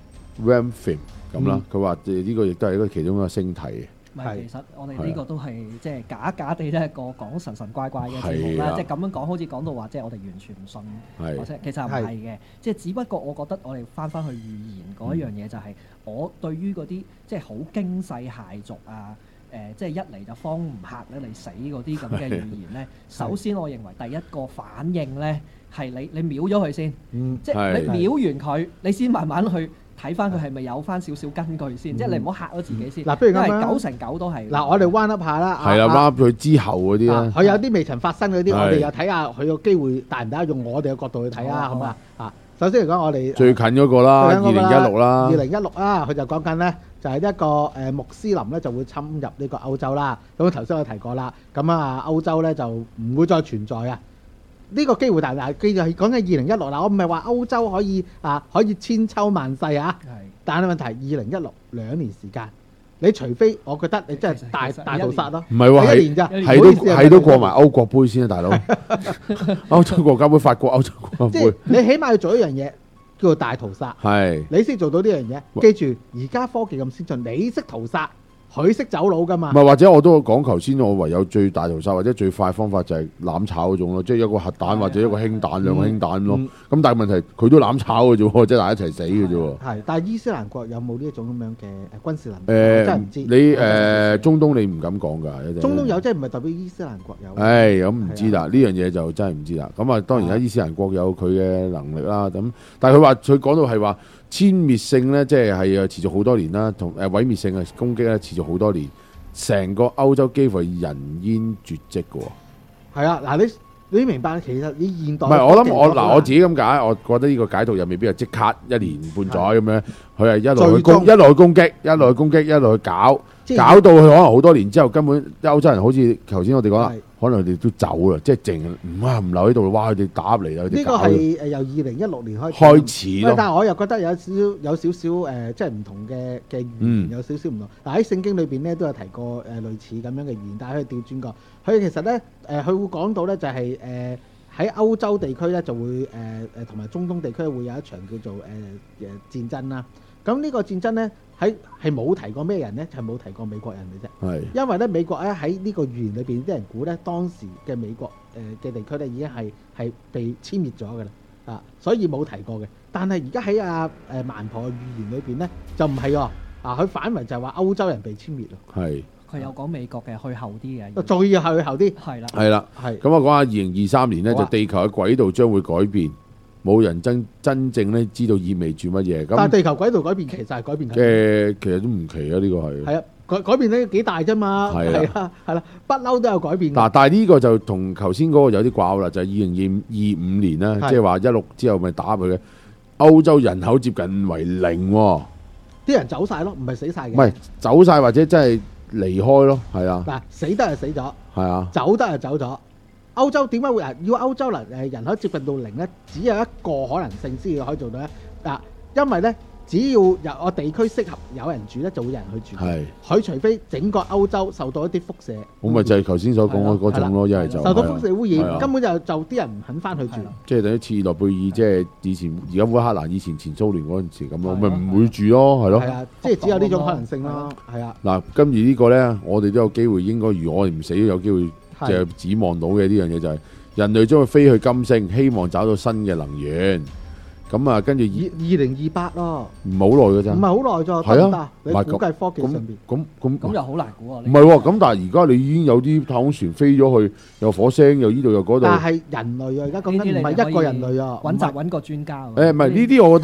Ramphim 咁啦，佢話呢個亦都係一個其中一個星體嘅。 唔係，其實我哋呢個都係即係假假地咧個講神神怪怪嘅節目啦，即係咁樣講，好似講到話即係我哋完全唔信，或者其實唔係嘅，即係只不過我覺得我哋翻翻去預言嗰一樣嘢就係我對於嗰啲即係好驚世駭俗啊，誒即係一嚟就方唔嚇咧嚟死嗰啲咁嘅預言咧，首先我認為第一個反應咧。係你你秒咗佢先，嗯、即係你秒完佢，你先慢慢去睇翻佢係咪有翻少少根據先，嗯、即係你唔好嚇咗自己先。嗱、嗯，不如咁樣，九成九都係。嗱，我哋彎up下啦。係啦，彎up佢之後嗰啲啦。佢有啲未曾發生嗰啲，我哋又睇下佢個機會大唔大，用我哋嘅角度去睇啊，好嘛？啊，首先嚟講，我哋最近嗰個啦，二零一六啦，二零一六啊，佢就講緊咧，就係一個誒穆斯林咧就會侵入呢個歐洲啦。咁頭先我提過啦，咁啊歐洲咧就唔會再存在啊。呢個機會大大，記住係講緊二零一六嗱，我唔係話歐洲可以啊可以千秋萬世啊，係，但係問題二零一六兩年時間，你除非我覺得你真係大大屠殺咯，唔係喎，係一年咋，係都係都過埋歐國杯先啊，大佬，歐洲國家杯、法國歐洲國家杯，你起碼要做一樣嘢叫做大屠殺，係，你先做到呢樣嘢，記住而家科技咁先進，你識屠殺。佢識走佬噶嘛？唔係，或者我都講頭先，我唯有最大屠殺或者最快方法就係攬炒嗰種咯，即係一個核彈或者一個氫彈、嗯、兩個氫彈咯。咁、嗯嗯、但係問題佢都攬炒嘅啫，即係大家一齊死嘅啫。係，但係伊斯蘭國有冇呢一種咁樣嘅軍事能力？誒、呃，真係唔知。你誒、呃、中東你唔敢講㗎。中東有即係唔係代表伊斯蘭國有？誒，咁唔知啦，呢樣嘢就真係唔知啦。咁啊，當然啦，伊斯蘭國有佢嘅能力啦。咁但係佢話佢講到係話。殲滅性咧，即係係持續好多年啦，同誒毀滅性嘅攻擊咧，持續好多年，成個歐洲幾乎係人煙絕跡嘅喎。係啊，嗱你你明白，其實你現代唔係我諗我嗱我自己咁解，我覺得呢個解讀又未必係即刻一年半載咁樣，佢係一路去攻一路去攻擊，一路去攻擊，一路去搞，搞到佢可能好多年之後，根本歐洲人好似頭先我哋講啦。可能佢哋都走啦，即係淨唔啊唔留喺度，哇！佢哋打入嚟啦，呢個係誒由二零一六年開始開始咯。但係我又覺得有少少有少少誒，即係唔同嘅嘅語言有少少唔同。嗱喺聖經裏邊咧都有提過誒類似咁樣嘅語言，但係佢調轉過，佢其實咧誒佢會講到咧就係誒喺歐洲地區咧就會誒誒同埋中東地區會有一場叫做誒誒戰爭啦。咁呢個戰爭咧喺係冇提過咩人咧，就係冇提過美國人嘅啫。係因為咧美國咧喺呢個預言裏邊啲人估咧當時嘅美國誒嘅地區咧已經係係被殲滅咗㗎啦啊，所以冇提過嘅。但係而家喺阿誒蠻婆嘅預言裏邊咧就唔係喎啊，佢反為就係話歐洲人被殲滅咯。係佢有講美國嘅去後啲嘅，仲要係去後啲。係啦，係啦，係。咁我講下二零二三年咧，就地球嘅軌道將會改變。冇人真真正咧知道意味住乜嘢。但係地球軌道改變其實係改變緊。嘅其實都唔奇啊，呢個係。係啊，改改變得幾大啫嘛。係啊，係啦，不嬲都有改變。嗱，但係呢個就同頭先嗰個有啲掛鈎啦，就係二零二五年啦，即係話一六之後咪打佢嘅歐洲人口接近為零喎。啲人走晒咯，唔係死晒嘅。唔係走晒或者真係離開咯，係啊。嗱，死得係死咗，係啊，走得係走咗。歐洲點解會人要歐洲人誒人口接近到零咧？只有一個可能性先至可以做到咧。嗱，因為咧，只要有個地區適合有人住咧，就會有人去住。係。佢除非整個歐洲受到一啲輻射，咁咪就係頭先所講嗰嗰種咯，一係就受到輻射污染，根本就就啲人唔肯翻去住。即係等於切爾諾貝爾，即係以前而家烏克蘭以前前蘇聯嗰陣時咁咯，咪唔會住咯，係咯。係啊，即係只有呢種可能性咯。係啊。嗱，今次呢個咧，我哋都有機會，應該如果我哋唔死都有機會。就係指望到嘅呢樣嘢就係人類將會飛去金星，希望找到新嘅能源。咁啊，跟住二二零二八咯，唔係好耐嘅咋，唔係好耐咋，係啊，你估計科技上邊咁咁咁又好難估啊。唔係喎，咁但係而家你已經有啲太空船飛咗去，又火星，又呢度又嗰度。但係人類啊，而家講緊唔係一個人類啊，揾集揾個專家。誒唔係呢啲，我覺得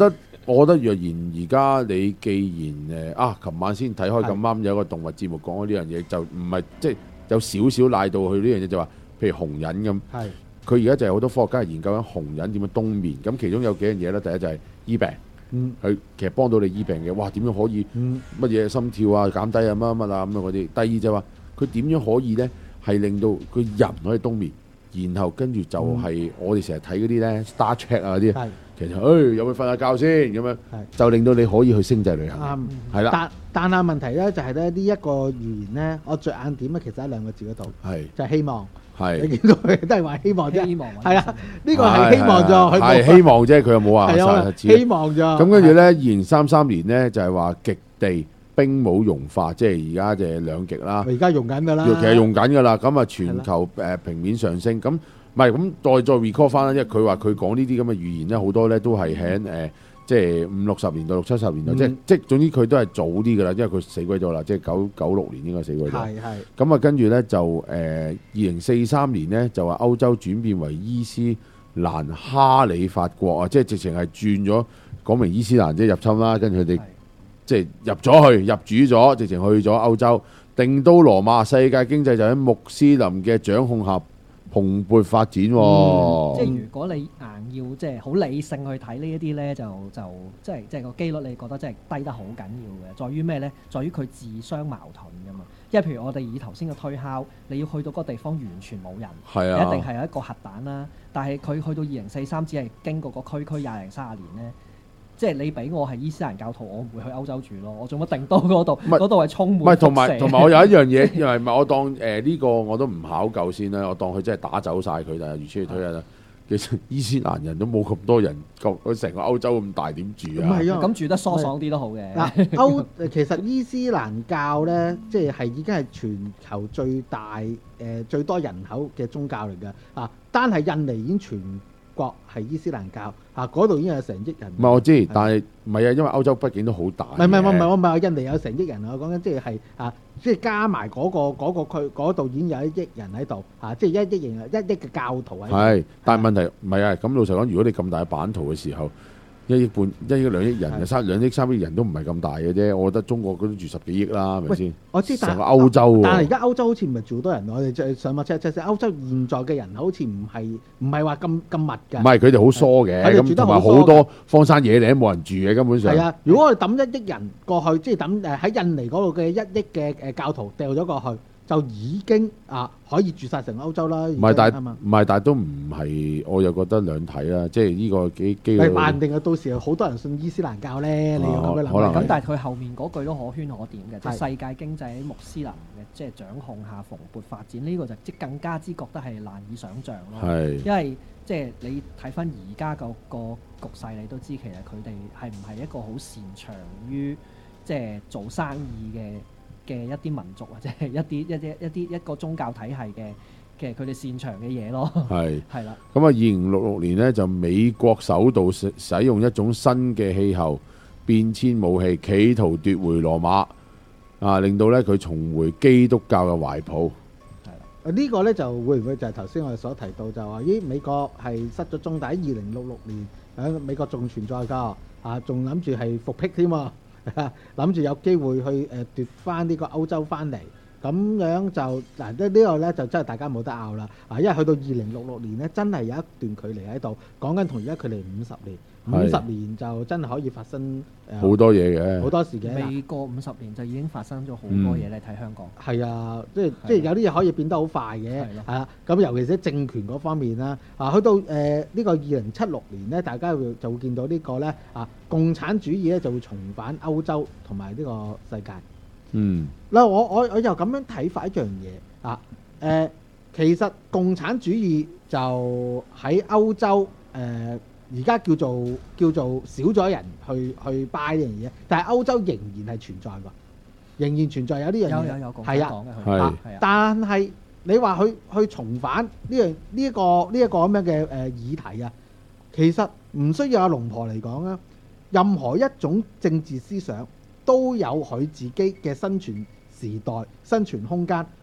我覺得若然而家你既然誒啊，琴晚先睇開咁啱有一個動物節目講咗呢樣嘢，就唔係即係有少少賴到去呢樣嘢，就話譬如紅疹咁，佢而家就係好多科學家係研究緊紅疹點樣冬眠，咁其中有幾樣嘢咧，第一就係醫病，佢、嗯、其實幫到你醫病嘅，哇點樣可以乜嘢、嗯、心跳啊減低啊乜乜啊咁樣嗰啲。第二就係話佢點樣可以咧係令到佢人可以冬眠，然後跟住就係我哋成日睇嗰啲咧 Star Trek 啊嗰啲。其實誒有冇瞓下覺先咁樣，就令到你可以去星際旅行。係啦，但但係問題咧就係咧呢一個預言咧，我着眼點咧其實喺兩個字嗰度，就係希望。係你見到佢都係話希望啫，係啊，呢個係希望啫，係希望啫，佢又冇話實質希望啫。咁跟住咧，二零三三年咧就係話極地冰帽融化，即係而家就係兩極啦。而家用緊㗎啦，其實用緊㗎啦。咁啊，全球誒平面上升咁。唔係咁，再再 recall 翻啦，因為佢話佢講呢啲咁嘅預言咧，好多咧都係喺誒，即係五六十年代、六七十年代，嗯、即即總之佢都係早啲㗎啦，因為佢死鬼咗啦，即係九九六年應該死鬼咗。係係。咁啊，跟住咧就誒二零四三年咧就話歐洲轉變為伊斯蘭哈里發國啊，即係直情係轉咗講明伊斯蘭即係入侵啦，跟住佢哋即係入咗去入主咗，直情去咗歐洲，定都羅馬，世界經濟就喺穆斯林嘅掌控下蓬勃發展喎、哦嗯，即係如果你硬要即係好理性去睇呢一啲咧，就就即係即係個機率，你覺得即係低得好緊要嘅。在於咩咧？在於佢自相矛盾㗎嘛。因為譬如我哋以頭先嘅推敲，你要去到嗰個地方完全冇人，係啊，一定係有一個核彈啦。但係佢去到二零四三，只係經過個區區廿零三十年咧。即係你俾我係伊斯蘭教徒，我唔會去歐洲住咯。我做乜定到嗰度？嗰度係充滿。唔係同埋同埋，我有一樣嘢，因為唔係我當誒呢、呃呢個我都唔考究先啦。我當佢真係打走晒佢，但係如此類推啦。其實伊斯蘭人都冇咁多人，佢成個歐洲咁大點住啊？咁、啊、住得疏爽啲都好嘅。嗱，歐其實伊斯蘭教咧，即係係已經係全球最大誒、呃、最多人口嘅宗教嚟嘅。啊，單係印尼已經全國係伊斯蘭教啊，嗰度已經有成億人。唔係我知，但係唔係啊，因為歐洲畢竟都好大。唔係唔係唔係，我唔係話印尼有成億人啊，我講緊即係係啊，即係加埋嗰個嗰個區嗰度已經有一億人喺度啊，即係一億人一億嘅教徒喺度。係，但係問題唔係啊，咁老實講，如果你咁大嘅版圖嘅時候，一億半、一億兩億人，三兩億三億人都唔係咁大嘅啫。我覺得中國嗰度住十幾億啦，係咪先？我知，成個歐洲。但係而家歐洲好似唔係住好多人，我哋再上網 check check，歐洲現在嘅人口好似唔係唔係話咁咁密㗎。唔係，佢哋好疏嘅，咁同埋好多荒山野嶺冇人住嘅根本上。係啊，如果我哋抌一億人過去，即係抌誒喺印尼嗰度嘅一億嘅誒教徒掉咗過去，就已經啊可以住晒成歐洲啦。唔係，但係唔係，但係都唔係，我又覺得兩睇啦。即係呢個幾機會。係萬定啊！到時好多人信伊斯蘭教咧，你要咁樣諗。咁但係佢後面嗰句都可圈可點嘅，即係世界經濟喺穆斯林嘅即係掌控下蓬勃發展。呢個就即更加之覺得係難以想像咯。係。因為即係你睇翻而家個個局勢，你都知其實佢哋係唔係一個好擅長於即係做生意嘅。嘅一啲民族或者係一啲一啲一啲一個宗教體系嘅嘅佢哋擅長嘅嘢咯，係係啦。咁啊，二零六六年呢，就美國首度使使用一種新嘅氣候變遷武器，企圖奪回羅馬啊，令到咧佢重回基督教嘅懷抱。係啦，啊呢個咧就會唔會就係頭先我哋所提到就話，咦美國係失咗蹤，但喺二零六六年喺美國仲存在㗎啊，仲諗住係復辟添喎。諗住有機會去誒、呃、奪翻呢個歐洲翻嚟，咁樣就嗱，呢呢個咧就真係大家冇得拗啦。啊，因為去到二零六六年咧，真係有一段距離喺度，講緊同而家距離五十年，五十年就真係可以發生好、呃、多嘢嘅，好多事嘅。未過五十年就已經發生咗好多嘢，你睇香港。係啊，即係即係有啲嘢可以變得好快嘅，係啊。咁尤其是政權嗰方面啦，啊，去到誒呢、呃這個二零七六年咧，大家會就會見到個呢個咧啊。共產主義咧就會重返歐洲同埋呢個世界。嗯，嗱我我我又咁樣睇法一樣嘢啊，誒、呃，其實共產主義就喺歐洲誒而家叫做叫做少咗人去去 buy 呢樣嘢，但係歐洲仍然係存在㗎，仍然存在有呢樣嘢。有有有講係啊，係啊，但係你話去去重返呢樣呢一個呢一個咁樣嘅誒議題啊，其實唔需要阿龍婆嚟講啊。任何一種政治思想都有佢自己嘅生存時代、生存空間，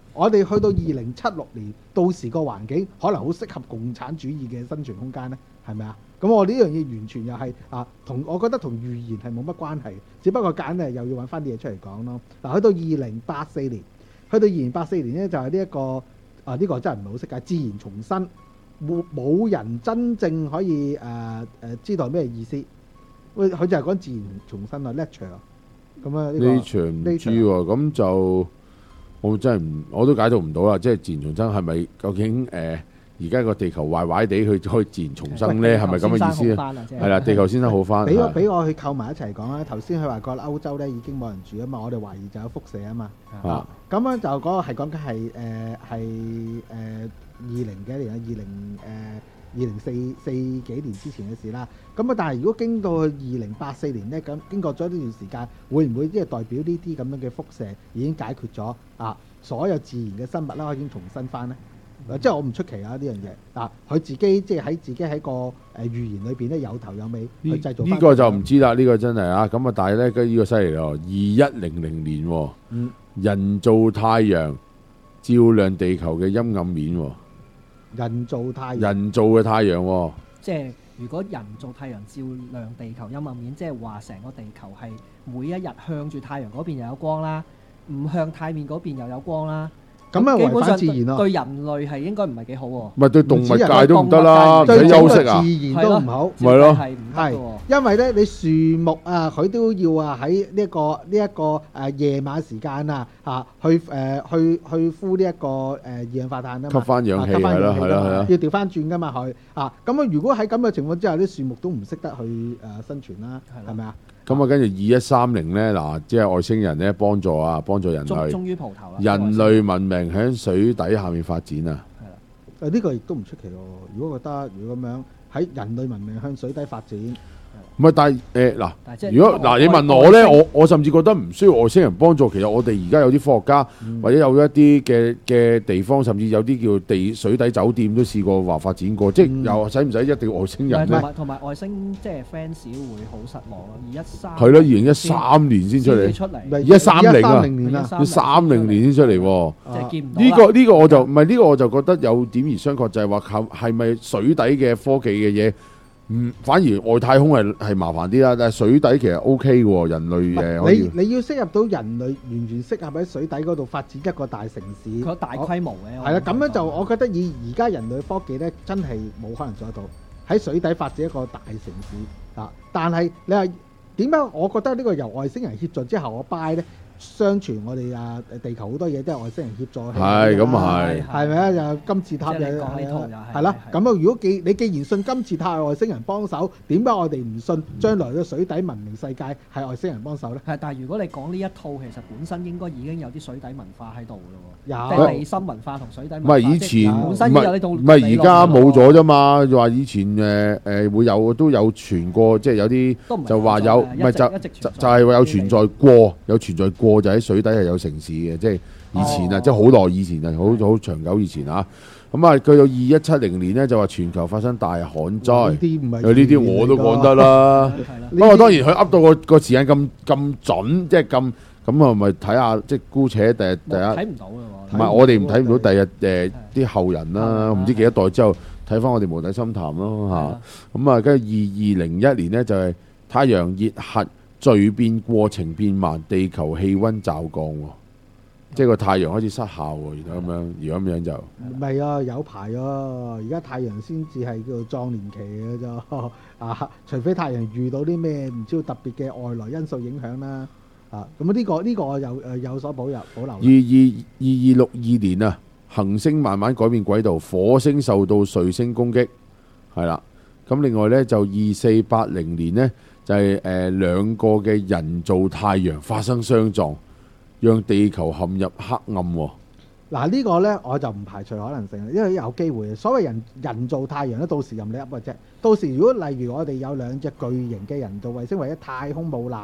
我哋去到二零七六年，到時個環境可能好適合共產主義嘅生存空間呢，係咪啊？咁我呢樣嘢完全又係啊，同我覺得同預言係冇乜關係，只不過揀誒又要揾翻啲嘢出嚟講咯。嗱，去到二零八四年，去到二零八四年呢，就係呢一個啊，呢、呢個真係唔係好識㗎，自然重生，冇冇人真正可以誒誒、呃呃、知道咩意思。喂，佢就係講自然重生啊 ，nature。咁啊，呢、呢個 nature 唔知喎，咁就我真係唔，我都解讀唔到啦。即係自然重生係咪究竟誒？而家個地球壞壞地，佢可以自然重生咧，係咪咁嘅意思啊？係啦，地球先生好翻。 俾我俾我去構埋一齊講啦。頭先佢話個歐洲咧已經冇人住啊嘛，我哋懷疑就有輻射啊嘛。啊，咁樣就嗰個係講緊係誒係誒二零幾年啊，二零誒二零四四幾年之前嘅事啦。咁啊，但係如果經到去二零八四年咧，咁經過咗呢段時間，會唔會即係代表呢啲咁樣嘅輻射已經解決咗啊？所有自然嘅生物啦，已經重新翻咧？即係我唔出奇啊！呢樣嘢啊，佢自己即係喺自己喺個誒預言裏邊咧有頭有尾去製造。呢個就唔知啦，呢個真係啊！咁啊，但係咧，跟呢個犀利咯，二一零零年，嗯，人造太陽照亮地球嘅陰暗面。人造太陽，人造嘅太陽， 即係如果人造太陽照亮地球陰暗面，即係話成個地球係每一日向住太陽嗰邊又有光啦，唔向太面嗰邊又有光啦。咁啊，違反自然咯。對人類係應該唔係幾好喎。 唔係對動物界都唔得啦，唔使休息啊。 自然都唔好。 係咯， 係因為咧，你樹木啊，佢都要啊喺呢一個呢一個誒夜晚時間啊嚇去誒去去呼呢一個誒二氧化碳啊嘛。 吸翻氧氣係啦係啦係啦。 要調翻轉噶嘛佢啊，咁啊如果喺咁嘅情況之下，啲樹木都唔識得去誒生存啦，係咪啊？ 咁啊，跟住二一三零咧，嗱，即係外星人咧幫助啊，幫助人類， 終於蒲頭啦！ 人類文明喺水底下面發展啊！ 係啦，誒呢個亦都唔出奇喎。如果覺得如果咁樣喺人類文明向水底發展。 唔係，但係誒嗱，如果嗱你問我咧，我我甚至覺得唔需要外星人幫助。其實我哋而家有啲科學家，或者有一啲嘅嘅地方，甚至有啲叫地水底酒店都試過話發展過。即係又使唔使一定要外星人咧？ 同埋同埋外星即係 fans 會好失望咯。二一三係咯，二零一三年先出嚟，二一三零啊，要三零年先出嚟喎。 即係見唔到。 呢個呢個我就唔係呢個我就覺得有點而商榷，就係話靠係咪水底嘅科技嘅嘢？嗯，反而外太空係係麻煩啲啦，但係水底其實 O K 嘅喎，人類誒。 你你要適合到人類完全適合喺水底嗰度發展一個大城市， 佢大規模嘅。 係啦，咁樣就我覺得以而家人類科技咧，真係冇可能做得到喺水底發展一個大城市啊！但係你話點解？我覺得呢個由外星人協助之後，我 buy 咧。相傳我哋啊地球好多嘢都係外星人協助， 係咁啊係， 係咪啊？又金字塔又係啦。咁啊，如果既你既然信金字塔係外星人幫手，點解我哋唔信將來嘅水底文明世界係外星人幫手咧？ 係，但係如果你講呢一套，其實本身應該已經有啲水底文化喺度嘅喎， 有地心文化同水底文化。唔係以前， 本身有呢套， 唔係而家冇咗啫嘛。話以前誒誒會有都有傳過，即係有啲就話有，唔係就就就係話有存在過，有存在過。就喺水底係有城市嘅，即係以前啊，哦、即係好耐以前啊，好好長久以前啊。咁啊，佢到二一七零年咧就話全球發生大旱災，有呢啲我都講得啦。不過當然佢噏到個個時間咁咁準，即係咁咁啊，咪睇下即係姑且第日第一睇唔到嘅喎。 唔係我哋唔睇唔到第日誒啲後人啦，唔知幾多代之後睇翻我哋無底深潭咯嚇。咁啊，跟住二二零一年咧就係太陽熱核聚變過程變慢，地球氣温驟降喎，即係個太陽開始失效喎。而家咁樣，而家咁樣就唔係啊，有排啊，而家太陽先至係叫做壯年期嘅啫啊！除非太陽遇到啲咩唔知特別嘅外來因素影響啦啊！咁呢個呢個我有誒有所保留保留。二二二二六二年啊，行星慢慢改變軌道，火星受到彗星攻擊，係啦。咁另外咧就二四八零年呢。就係誒兩個嘅人造太陽發生相撞，讓地球陷入黑暗喎。 嗱呢個呢，我就唔排除可能性，因為有機會。所謂人人造太陽咧，到時任你噏嘅啫。到時如果例如我哋有兩隻巨型嘅人造衛星或者太空母艦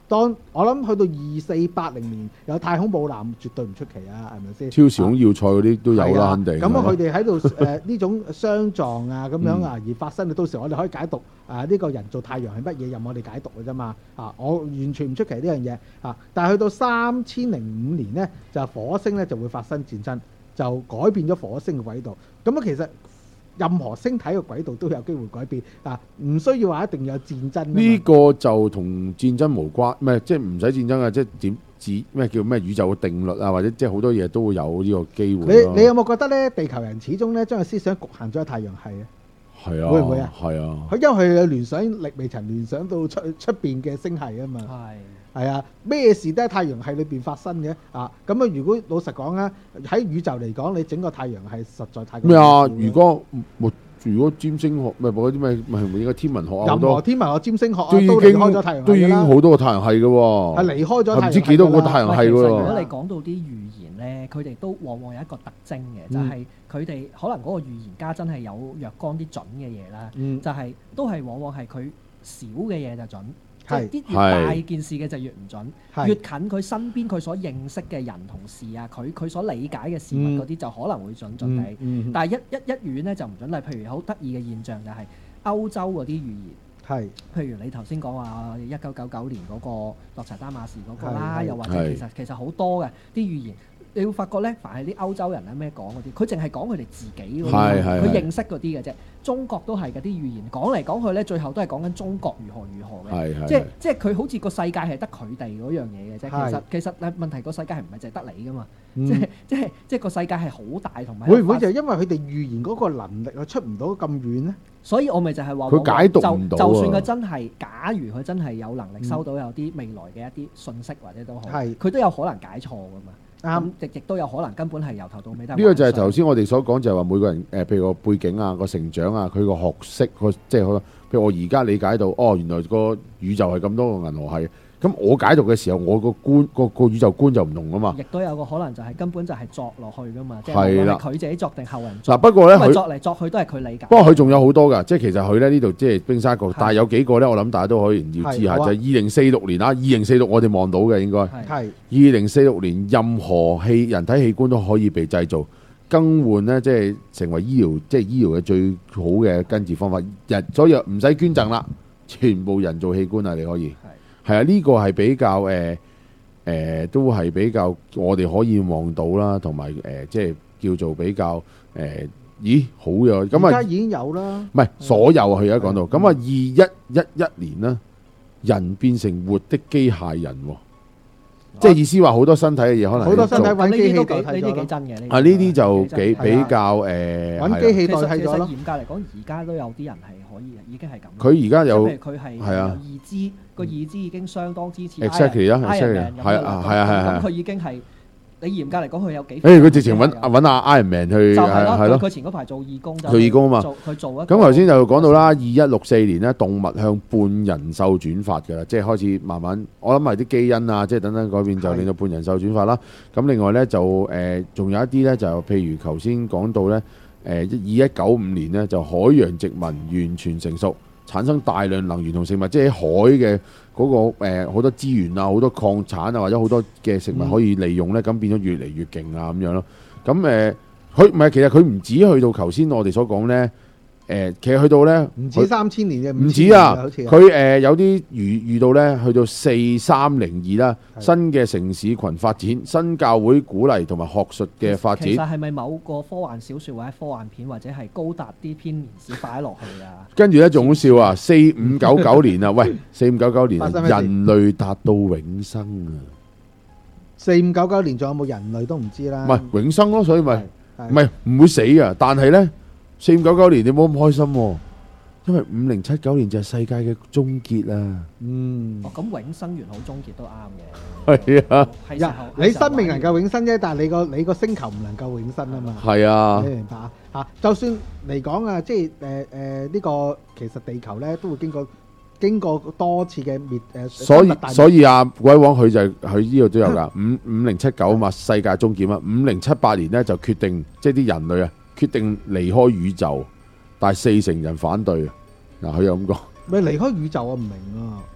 當我諗去到二四八零年有太空母艦，絕對唔出奇啊，係咪先？ 超時空要塞嗰啲都有啦，肯定。 咁啊，佢哋喺度誒呢種相撞啊咁樣啊而發生，到時我哋可以解讀啊呢個人造太陽係乜嘢，任我哋解讀嘅啫嘛。啊，我完全唔出奇呢樣嘢啊！但係去到三千零五年咧，就火星咧就會發生戰爭，就改變咗火星嘅軌道。咁啊，其實任何星體嘅軌道都有機會改變啊，唔需要話一定有戰爭。 呢個就同戰爭無關，唔係即係唔使戰爭啊！即係點指咩叫咩宇宙嘅定律啊，或者即係好多嘢都會有呢個機會。 你你有冇覺得咧？地球人始終咧將個思想局限咗喺太陽系啊？ 係啊， 會唔會啊？ 係啊， 佢因為佢嘅聯想力未曾聯想到出出邊嘅星系啊嘛。係。係啊，咩事都喺太陽系裏邊發生嘅啊！咁啊，如果老實講啊，喺宇宙嚟講，你整個太陽系實在太咩啊？如果如果占星學咪嗰啲咩咪係咪應該天文學啊？ 任何天文學、占星學啊， 都已經離開咗太陽系都已經好多個太陽系嘅喎。 係離開咗太陽系， 唔知幾多個太陽系喎。 如果你講到啲預言咧，佢哋都往往有一個特徵嘅，就係佢哋可能嗰個預言家真係有若干啲準嘅嘢啦，就係都係往往係佢少嘅嘢就準。即係啲越大件事嘅就越唔準，越近佢身邊佢所認識嘅人同事啊，佢佢所理解嘅事物嗰啲就可能會準準地，嗯嗯、但係一一一遠咧就唔準。例譬如好得意嘅現象就係歐洲嗰啲預言，係譬如你頭先講話一九九九年嗰個諾查丹馬士嗰個啦，又或者其實其實好多嘅啲預言。你會發覺咧，凡係啲歐洲人咧咩講嗰啲，佢淨係講佢哋自己嗰啲，佢認識嗰啲嘅啫。中國都係嗰啲預言講嚟講去咧，最後都係講緊中國如何如何嘅。即係即係佢好似個世界係得佢哋嗰樣嘢嘅啫。其實其實誒問題個世界係唔係淨係得你噶嘛？即係即係即係個世界係好大同埋。 會唔會就係因為佢哋預言嗰個能力啊出唔到咁遠咧？ 所以我咪就係話佢解讀唔到。 就算佢真係，假如佢真係有能力收到有啲未來嘅一啲信息或者都好，佢都有可能解錯噶嘛。啱，亦亦都有可能根本係由頭到尾都。呢個就係頭先我哋所講，就係話每個人誒，譬如個背景啊、個成長啊、佢個學識，個即係譬如我而家理解到，哦，原來個宇宙係咁多個銀河系。咁我解讀嘅時候，我個觀個個宇宙觀就唔同啊嘛。 亦都有個可能就係根本就係作落去噶嘛，即係佢自己作定後人作。 嗱，不過咧佢作嚟作去都係佢理解。 不過佢仲有好多㗎，即係其實佢咧呢度即係冰沙局，但係有幾個咧，我諗大家都可以要知下，就係二零四六年啊，二零四六我哋望到嘅應該係二零四六年，任何器人體器官都可以被製造更換咧，即係成為醫療即係醫療嘅最好嘅根治方法。人所以唔使捐贈啦，全部人造器官啊，你可以。係啊，呢個係比較誒誒，都係比較我哋可以望到啦，同埋誒即係叫做比較誒，咦好嘅咁啊！ 而家已經有啦， 唔係所有佢而家講到咁啊，二一一一年啦，人變成活的機械人，即係意思話好多身體嘅嘢可能好多身體揾機器代替咗，呢啲幾真嘅。 啊，呢啲就幾比較誒揾機器代替咗咯。 嚴格嚟講，而家都有啲人係可以嘅，已經係咁。 佢而家有佢係係啊，義肢個義肢已經相當支持。 Exactly 啊，Iron Man 係啊，係啊，係啊， 咁佢已經係。你嚴格嚟講，佢有幾？ 誒，佢直情揾揾阿 Iron Man 去就係係咯。 佢前嗰排做義工就做義工啊嘛。 佢做一。 咁頭先就講到啦，二一六四年咧，動物向半人獸轉發㗎啦，即係開始慢慢，我諗係啲基因啊，即係等等改變，就令到半人獸轉發啦。咁另外咧就誒，仲有一啲咧就譬如頭先講到咧，誒二一九五年咧就海洋殖民完全成熟，產生大量能源同食物，即係喺海嘅。嗰個誒好多資源啊，好多礦產啊，或者好多嘅食物可以利用咧，咁變咗越嚟越勁啊咁樣咯。咁誒，佢唔係其實佢唔止去到頭先我哋所講咧，誒其實去到咧唔止三千年嘅， 唔止啊！佢誒有啲遇遇到咧，去到四三零二啦，新嘅城市群發展，新教會鼓勵同埋學術嘅發展。 其實係咪某個科幻小説或者科幻片，或者係高達啲編年史擺落去啊？ 跟住咧仲好笑啊！四五九九年啊，喂，四五九九年人類達到永生啊！ 四五九九年仲有冇人類都唔知啦。 唔係永生咯，所以咪唔係唔會死啊！但係咧。四五九九年你冇咁開心喎，因為五零七九年就係世界嘅終結啦。 嗯， 哦咁永生完好終結都啱嘅。 係啊， 係時候你生命能夠永生啫，但係你個你個星球唔能夠永生啊嘛。 係啊， 你明白啊？嚇，就算嚟講啊，即係誒誒呢個其實地球咧都會經過經過多次嘅滅誒。 所以所以啊，鬼王佢就佢呢度都有㗎，五五零七九嘛，世界終結啊，五零七八年咧就決定即係啲人類啊。決定離開宇宙，但係四成人反對。嗱，佢又咁講。 咪離開宇宙啊？唔明啊！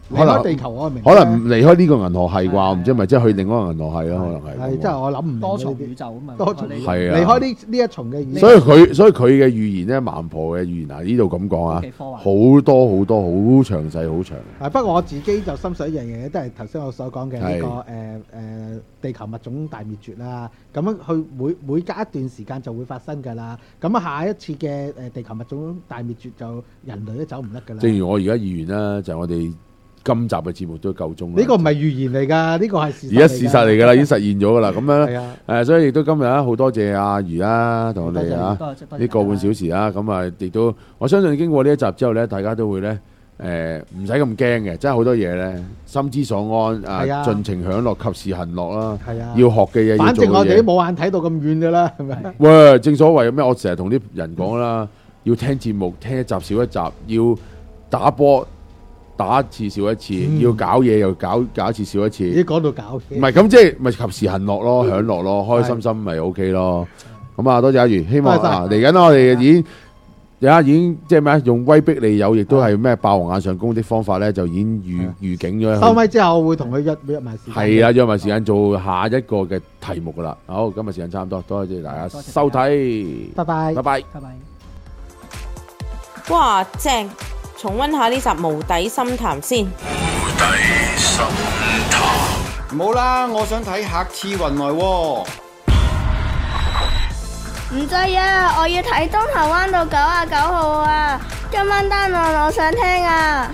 離開地球我明， 可能離開呢個銀河系啩，唔知係咪即係去另外一個銀河系咯？可能係。 係，即係我諗唔多重宇宙啊嘛。 多重係啊， 離開呢呢一重嘅宇宙。 所以佢所以佢嘅預言咧，孟婆嘅預言啊，呢度咁講啊，好多好多好詳細好長。 係不過我自己就心水一樣嘢，都係頭先我所講嘅呢個誒誒地球物種大滅絕啦。咁樣佢每每隔一段時間就會發生㗎啦。咁啊下一次嘅誒地球物種大滅絕就人類都走唔甩㗎啦。 正如我而家預言啦，就係我哋今集嘅節目都夠鐘啦。 呢個唔係預言嚟㗎，呢個係事實。 而家事實嚟㗎啦，已經實現咗㗎啦。咁樣係啊， 誒，所以亦都今日啊，好多謝阿余啦，同我哋啊呢個半小時啦。咁啊，亦都我相信經過呢一集之後咧，大家都會咧誒唔使咁驚嘅，真係好多嘢咧，心之所安啊，盡情享樂，及時行樂啦。 係啊， 要學嘅嘢， 反正我哋都冇眼睇到咁遠㗎啦，係咪？ 喂，正所謂咩？我成日同啲人講啦，要聽節目，聽一集少一集，要打波。打一次少一次，嗯、要搞嘢又搞搞一次少一次。 已經講到搞嘢， 唔係咁即係咪及時行樂咯，享樂咯，開開心心咪 O K 咯。咁啊，多謝阿余，希望啊嚟緊我哋已經而家已經即係咩用威逼利誘，亦都係咩霸王硬上弓的方法咧，就已經預預警咗。 收咪之後，我會同佢約約埋時間。 係啊，約埋時間做下一個嘅題目噶啦。好，今日時間差唔多，多謝大家收睇， 拜拜， 拜拜， 拜拜。 哇，正！重溫下呢集無底深談先。 無底深談。唔好啦，我想睇客似雲來喎。 唔制啊！我要睇東頭灣到九啊九號啊！今晚單案我想聽啊！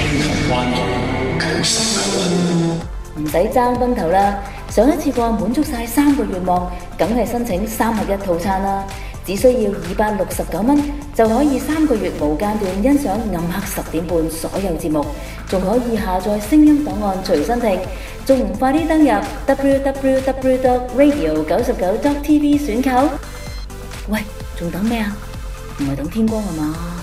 唔使爭崩頭啦！上一次過滿足晒三個願望，梗係申請三合一套餐啦！只需要二百六十九蚊就可以三個月無間斷欣賞暗黑十點半所有節目，仲可以下載聲音檔案隨身聽，仲唔快啲登入 w w w dot radio 九十九 dot t v 選購？喂，仲等咩啊？唔係等天光啊嘛？